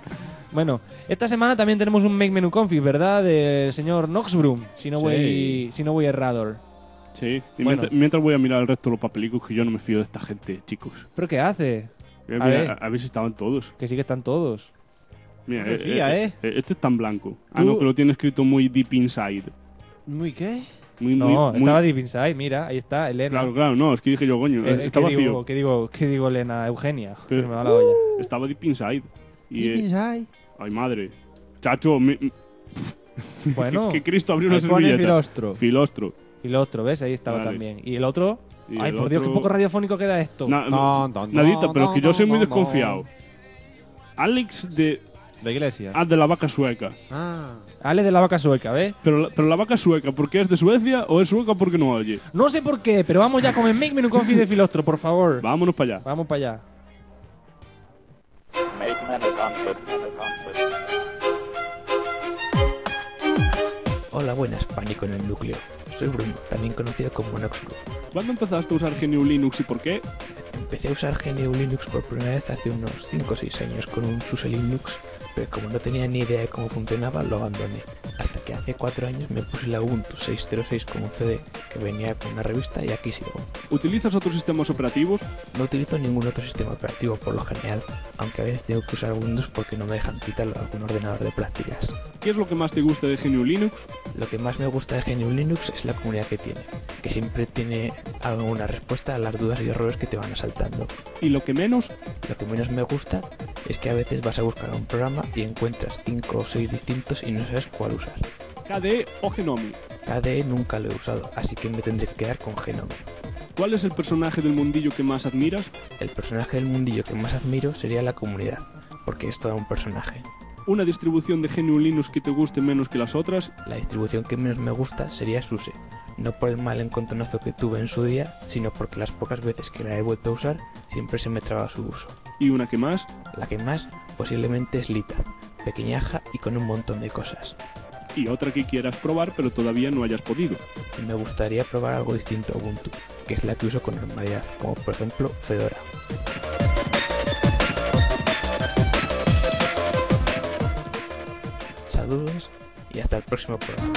Bueno, esta semana también tenemos un Make Menu Config, ¿verdad? Del señor Noxbroom, si no voy errado. Sí, y Bueno. mientras voy a mirar el resto de los papelicos, que yo no me fío de esta gente, chicos. ¿Pero qué hace? A ver si estaban todos. Que sí que están todos. Mira, No me fía, este es tan blanco. Ah, Tú- no, que lo tiene escrito muy deep inside. ¿Muy qué? No, estaba Deep Inside, mira, ahí está, Elena. Claro, no, es que dije yo, coño, está vacío. ¿Qué digo, Elena? Eugenia. Pero- Se me va la olla. Estaba deep inside. Y, Deep inside. Ay, madre. Chacho, Bueno, que Cristo abrió una Ahí pone servilleta. filostro. Filostro. y el otro, ¿ves? Ahí estaba Vale. también. ¿Y el otro? Y Ay, el por Dios, qué otro- poco radiofónico queda esto. Nadita, pero es que yo soy muy desconfiado. Alex de La iglesia. de la vaca sueca. Ale de la vaca sueca, ¿ves? Pero la vaca sueca, ¿por qué es de Suecia o es sueca porque no oye? No sé por qué, pero vamos ya con el Make Menu Config de Filostro, por favor. Vámonos para allá. Vamos para allá. Hola, buenas, pánico en el núcleo. Soy Bruno, también conocido como Noxbroom. ¿Cuándo empezaste a usar GNU Linux y por qué? Empecé a usar GNU Linux por primera vez hace unos 5 o 6 años con un SUSE Linux, pero como no tenía ni idea de cómo funcionaba, lo abandoné. Hasta que hace 4 años me puse la Ubuntu 6.06 con un CD que venía con una revista y aquí sigo. ¿Utilizas otros sistemas operativos? No utilizo ningún otro sistema operativo por lo general, aunque a veces tengo que usar Windows porque no me dejan quitarlo a algún ordenador de prácticas. ¿Qué es lo que más te gusta de GNU Linux? Lo que más me gusta de GNU Linux es la comunidad que tiene, que siempre tiene alguna respuesta a las dudas y errores que te van asaltando. ¿Y lo que menos? Lo que menos me gusta es que a veces vas a buscar un programa y encuentras 5 o 6 distintos y no sabes cuál usar. KDE o Genomi. KDE nunca lo he usado, así que me tendré que quedar con Genomi. ¿Cuál es el personaje del mundillo que más admiras? El personaje del mundillo que más admiro sería la comunidad, porque es todo un personaje. ¿Una distribución de GNU Linux que te guste menos que las otras? La distribución que menos me gusta sería SUSE, no por el mal encontronazo que tuve en su día, sino porque las pocas veces que la he vuelto a usar, siempre se me traba su uso. ¿Y una que más? La que más, posiblemente es Lita, pequeñaja y con un montón de cosas. Y otra que quieras probar pero todavía no hayas podido. Y me gustaría probar algo distinto a Ubuntu, que es la que uso con normalidad, como por ejemplo Fedora. Saludos y hasta el próximo programa.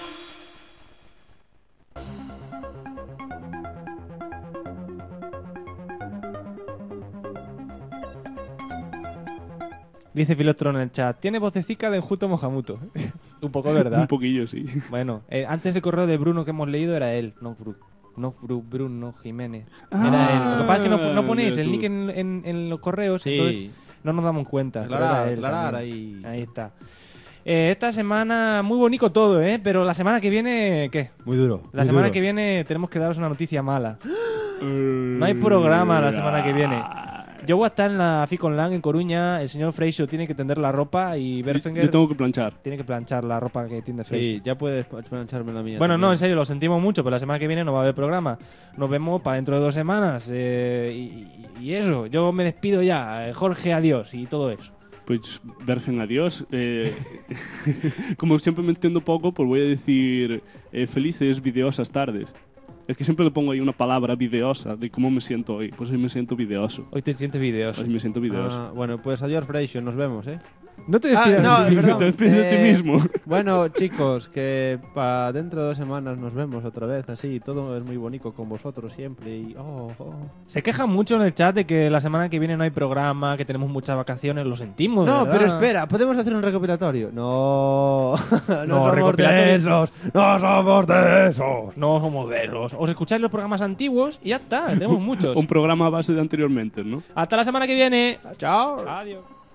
Dice Filostro en el chat, tiene vocecica de Enjuto Mojamuto. Un poco verdad. Un poquillo, sí. Bueno, antes el correo de Bruno que hemos leído era él, no Bruno Jiménez. Era él. Lo que pasa es que no ponéis el nick en los correos, Sí. entonces no nos damos cuenta. pero era él Aclarar también. ahí. Ahí está. Esta semana muy bonito todo, pero la semana que viene, ¿qué? Muy duro. La semana que viene tenemos que daros una noticia mala. No hay programa la semana que viene. Yo voy a estar en la FICONLAN en Coruña, el señor Freixo tiene que tender la ropa y Berfenger Yo tengo que planchar. tiene que planchar la ropa que tiende Freixo. Sí, ya puedes plancharme la mía. Bueno, no, en también. serio, lo sentimos mucho, pero la semana que viene no va a haber programa. Nos vemos para dentro de 2 semanas. Y eso, yo me despido ya. Jorge, adiós y todo eso. Pues, Bergen, adiós. Como siempre me entiendo poco, pues voy a decir felices, videosas tardes. Es que siempre le pongo ahí una palabra videosa de cómo me siento hoy. Pues hoy me siento videoso. Hoy te sientes videoso. Hoy me siento videoso. Bueno, pues adiós, Freixo, nos vemos, No te despidas no, de ti mismo. perdón. Te despides de ti mismo. Bueno, chicos, que para dentro de 2 semanas nos vemos otra vez, así, todo es muy bonito con vosotros siempre y... Se quejan mucho en el chat de que la semana que viene no hay programa, que tenemos muchas vacaciones, lo sentimos. de No, verdad. pero espera, ¿podemos hacer un recopilatorio? No, no somos recopilatorio. de esos, no somos de esos. No somos de esos. Os escucháis los programas antiguos y ya está, tenemos muchos. Un programa a base de anteriormente, ¿no? Hasta la semana que viene. Chao. Adiós.